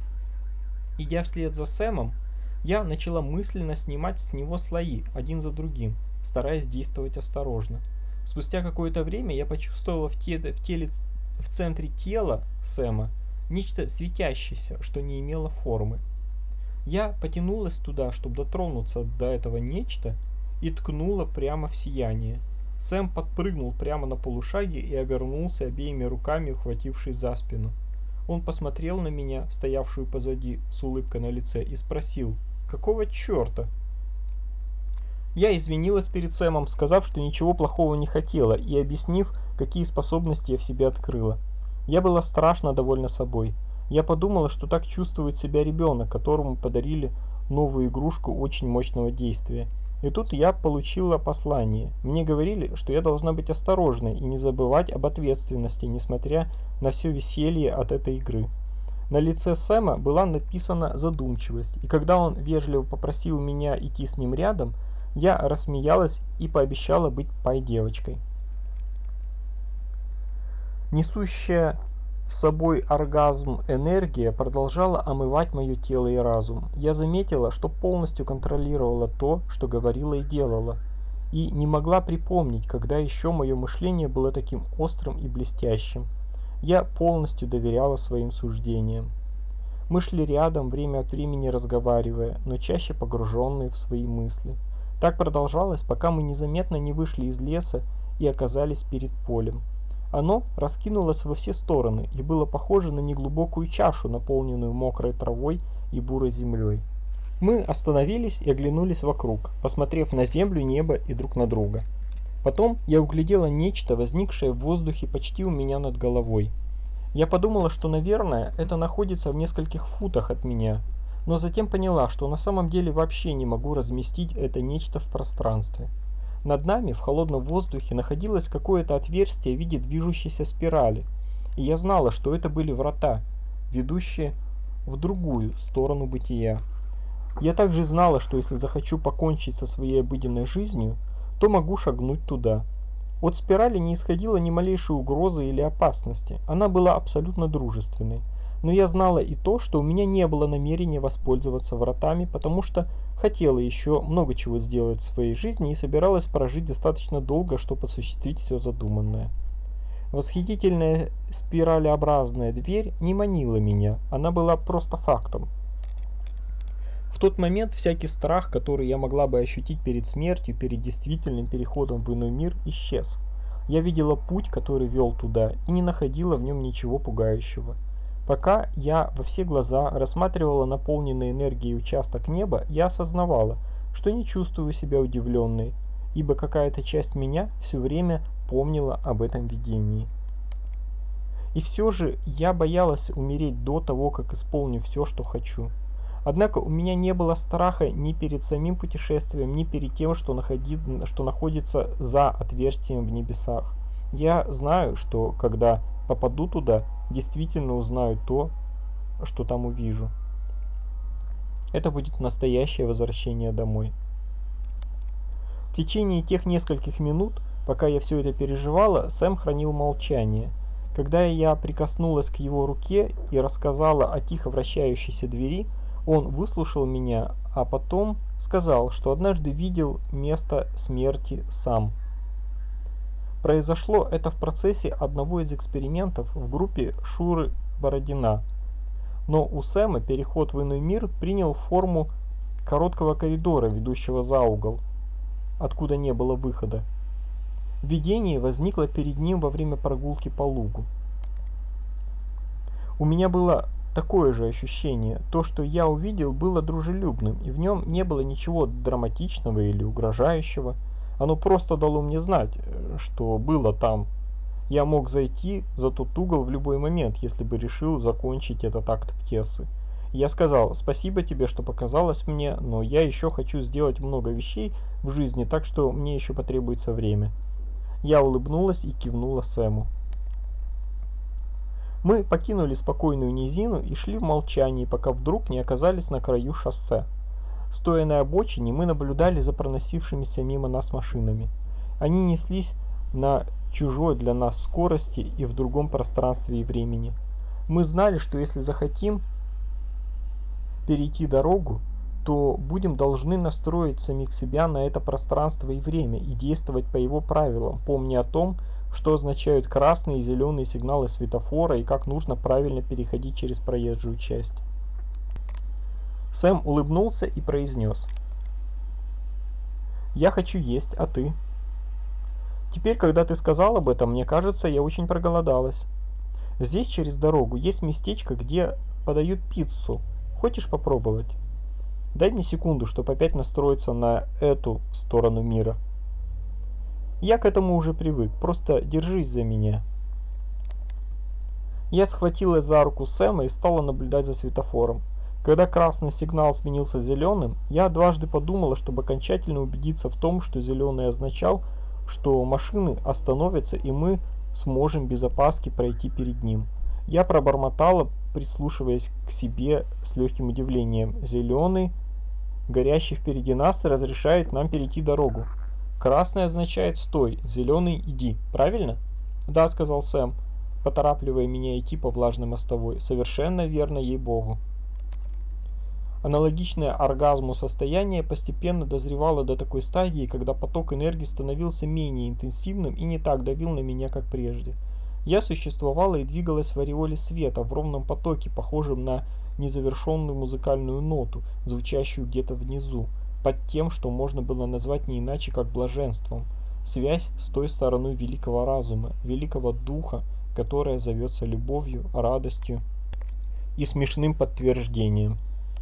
Идя вслед за Сэмом, я начала мысленно снимать с него слои, один за другим, стараясь действовать осторожно. Спустя какое-то время я почувствовала в, те, в, теле, в центре тела Сэма нечто светящееся, что не имело формы. Я потянулась туда, чтобы дотронуться до этого нечто, и ткнула прямо в сияние. Сэм подпрыгнул прямо на полушаге и обернулся, обеими руками ухватившись за спину. Он посмотрел на меня, стоявшую позади, с улыбкой на лице, и спросил: «Какого черта?» Я извинилась перед Сэмом, сказав, что ничего плохого не хотела, и объяснив, какие способности я в себе открыла. Я была страшно довольна собой. Я подумала, что так чувствует себя ребенок, которому подарили новую игрушку очень мощного действия. И тут я получила послание. Мне говорили, что я должна быть осторожной и не забывать об ответственности, несмотря на все веселье от этой игры. На лице Сэма была написана задумчивость, и когда он вежливо попросил меня идти с ним рядом, я рассмеялась и пообещала быть пай-девочкой. Несущая с собой оргазм энергия продолжала омывать мое тело и разум. Я заметила, что полностью контролировала то, что говорила и делала. и не могла припомнить, когда еще мое мышление было таким острым и блестящим. Я полностью доверяла своим суждениям. Мы шли рядом, время от времени разговаривая, но чаще погруженные в свои мысли. Так продолжалось, пока мы незаметно не вышли из леса и оказались перед полем. Оно раскинулось во все стороны и было похоже на неглубокую чашу, наполненную мокрой травой и бурой землей. Мы остановились и оглянулись вокруг, посмотрев на землю, небо и друг на друга. Потом я углядела нечто, возникшее в воздухе почти у меня над головой. Я подумала, что, наверное, это находится в нескольких футах от меня, но затем поняла, что на самом деле вообще не могу разместить это нечто в пространстве. Над нами в холодном воздухе находилось какое-то отверстие в виде движущейся спирали, и я знала, что это были врата, ведущие в другую сторону бытия. Я также знала, что если захочу покончить со своей обыденной жизнью, то могу шагнуть туда. От спирали не исходило ни малейшей угрозы или опасности, она была абсолютно дружественной. Но я знала и то, что у меня не было намерения воспользоваться вратами, потому что хотела еще много чего сделать в своей жизни и собиралась прожить достаточно долго, чтобы осуществить все задуманное. Восхитительная спиралеобразная дверь не манила меня, она была просто фактом. В тот момент всякий страх, который я могла бы ощутить перед смертью, перед действительным переходом в иной мир, исчез. Я видела путь, который вел туда, и не находила в нем ничего пугающего. Пока я во все глаза рассматривала наполненный энергией участок неба, я осознавала, что не чувствую себя удивленной, ибо какая-то часть меня все время помнила об этом видении. И все же я боялась умереть до того, как исполню все, что хочу. Однако у меня не было страха ни перед самим путешествием, ни перед тем, что, находи... что находится за отверстием в небесах. Я знаю, что когда попаду туда, действительно узнаю то, что там увижу. Это будет настоящее возвращение домой. В течение тех нескольких минут, пока я все это переживала, Сэм хранил молчание. Когда я прикоснулась к его руке и рассказала о тихо вращающейся двери, он выслушал меня, а потом сказал, что однажды видел место смерти сам. Произошло это в процессе одного из экспериментов в группе Шуры Бородина. Но у Сэма переход в иной мир принял форму короткого коридора, ведущего за угол, откуда не было выхода. Видение возникло перед ним во время прогулки по лугу. У меня было такое же ощущение. То, что я увидел, было дружелюбным, и в нем не было ничего драматичного или угрожающего. Оно просто дало мне знать, что было там. Я мог зайти за тот угол в любой момент, если бы решил закончить этот акт пьесы. Я сказал: спасибо тебе, что показалось мне, но я еще хочу сделать много вещей в жизни, так что мне еще потребуется время. Я улыбнулась и кивнула Сэму. Мы покинули спокойную низину и шли в молчании, пока вдруг не оказались на краю шоссе. Стоя на обочине, мы наблюдали за проносившимися мимо нас машинами. Они неслись на чужой для нас скорости и в другом пространстве и времени. Мы знали, что если захотим перейти дорогу, то будем должны настроить самих себя на это пространство и время и действовать по его правилам, помня о том, что означают красные и зеленые сигналы светофора и как нужно правильно переходить через проезжую часть. Сэм улыбнулся и произнес: «Я хочу есть, а ты?» «Теперь, когда ты сказал об этом, мне кажется, я очень проголодалась. Здесь через дорогу есть местечко, где подают пиццу. Хочешь попробовать? Дай мне секунду, чтобы опять настроиться на эту сторону мира. Я к этому уже привык, просто держись за меня». Я схватилась за руку Сэма и стала наблюдать за светофором. Когда красный сигнал сменился зеленым, я дважды подумала, чтобы окончательно убедиться в том, что зеленый означал, что машины остановятся и мы сможем без опаски пройти перед ним. Я пробормотала, прислушиваясь к себе с легким удивлением: «Зеленый, горящий впереди нас, разрешает нам перейти дорогу. Красный означает «стой», зеленый «иди». Правильно?» «Да», — сказал Сэм, поторапливая меня идти по влажной мостовой. «Совершенно верно, ей-богу». Аналогичное оргазму состояние постепенно дозревало до такой стадии, когда поток энергии становился менее интенсивным и не так давил на меня, как прежде. Я существовала и двигалась в ореоле света, в ровном потоке, похожем на незавершенную музыкальную ноту, звучащую где-то внизу, под тем, что можно было назвать не иначе, как блаженством. Связь с той стороной великого разума, великого духа, которая зовется любовью, радостью и смешным подтверждением.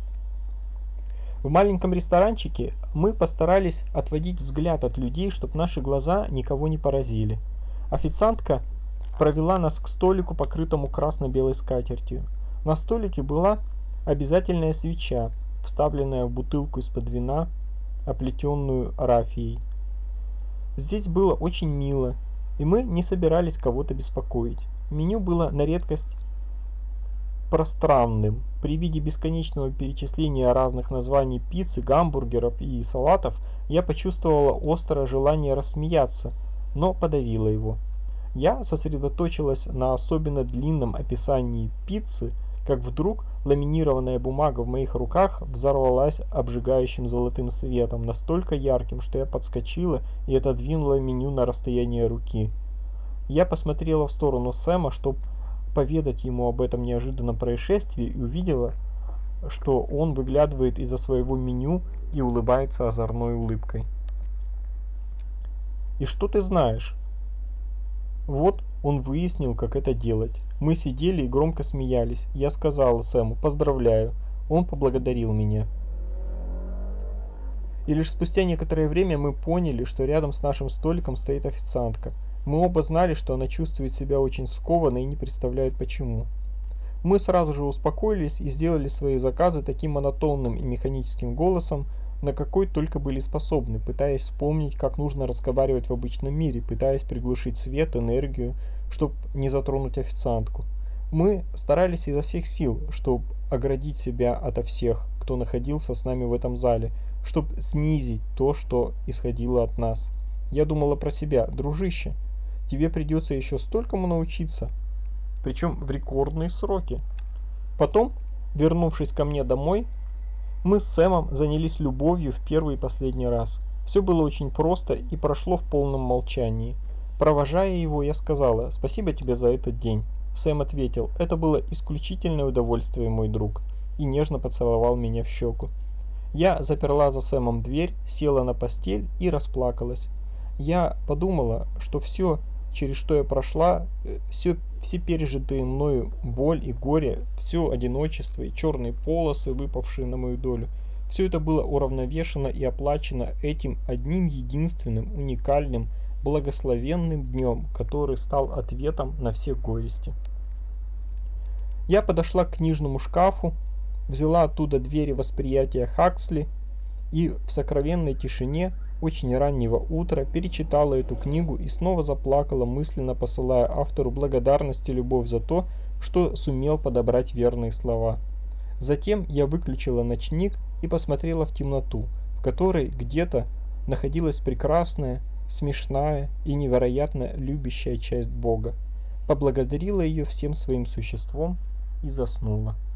В маленьком ресторанчике мы постарались отводить взгляд от людей, чтобы наши глаза никого не поразили. Официантка провела нас к столику, покрытому красно-белой скатертью. На столике была обязательная свеча, вставленная в бутылку из-под вина, оплетенную рафией. Здесь было очень мило, и мы не собирались кого-то беспокоить. Меню было на редкость пространным. При виде бесконечного перечисления разных названий пиццы, гамбургеров и салатов я почувствовала острое желание рассмеяться, но подавила его. Я сосредоточилась на особенно длинном описании пиццы, как вдруг ламинированная бумага в моих руках взорвалась обжигающим золотым светом, настолько ярким, что я подскочила и отодвинула меню на расстояние руки. Я посмотрела в сторону Сэма, чтобы поведать ему об этом неожиданном происшествии, и увидела, что он выглядывает из-за своего меню и улыбается озорной улыбкой. «И что ты знаешь?» Вот он выяснил, как это делать. Мы сидели и громко смеялись. Я сказала Сэму «поздравляю». Он поблагодарил меня. И лишь спустя некоторое время мы поняли, что рядом с нашим столиком стоит официантка. Мы оба знали, что она чувствует себя очень скованно и не представляет почему. Мы сразу же успокоились и сделали свои заказы таким монотонным и механическим голосом, на какой только были способны, пытаясь вспомнить, как нужно разговаривать в обычном мире, пытаясь приглушить свет, энергию, чтобы не затронуть официантку. Мы старались изо всех сил, чтобы оградить себя ото всех, кто находился с нами в этом зале, чтобы снизить то, что исходило от нас. Я думала про себя: дружище, тебе придется еще столькому научиться, причем в рекордные сроки. Потом, вернувшись ко мне домой, мы с Сэмом занялись любовью в первый и последний раз. Все было очень просто и прошло в полном молчании. Провожая его, я сказала: «Спасибо тебе за этот день». Сэм ответил: «Это было исключительное удовольствие, мой друг», и нежно поцеловал меня в щеку. Я заперла за Сэмом дверь, села на постель и расплакалась. Я подумала, что все, через что я прошла, все, все пережитые мною боль и горе, все одиночество и черные полосы, выпавшие на мою долю, все это было уравновешено и оплачено этим одним единственным, уникальным, благословенным днем, который стал ответом на все горести. Я подошла к книжному шкафу, взяла оттуда двери восприятия Хаксли и в сокровенной тишине очень раннего утра перечитала эту книгу и снова заплакала, мысленно посылая автору благодарность и любовь за то, что сумел подобрать верные слова. Затем я выключила ночник и посмотрела в темноту, в которой где-то находилась прекрасная, смешная и невероятно любящая часть Бога. Поблагодарила ее всем своим существом и заснула.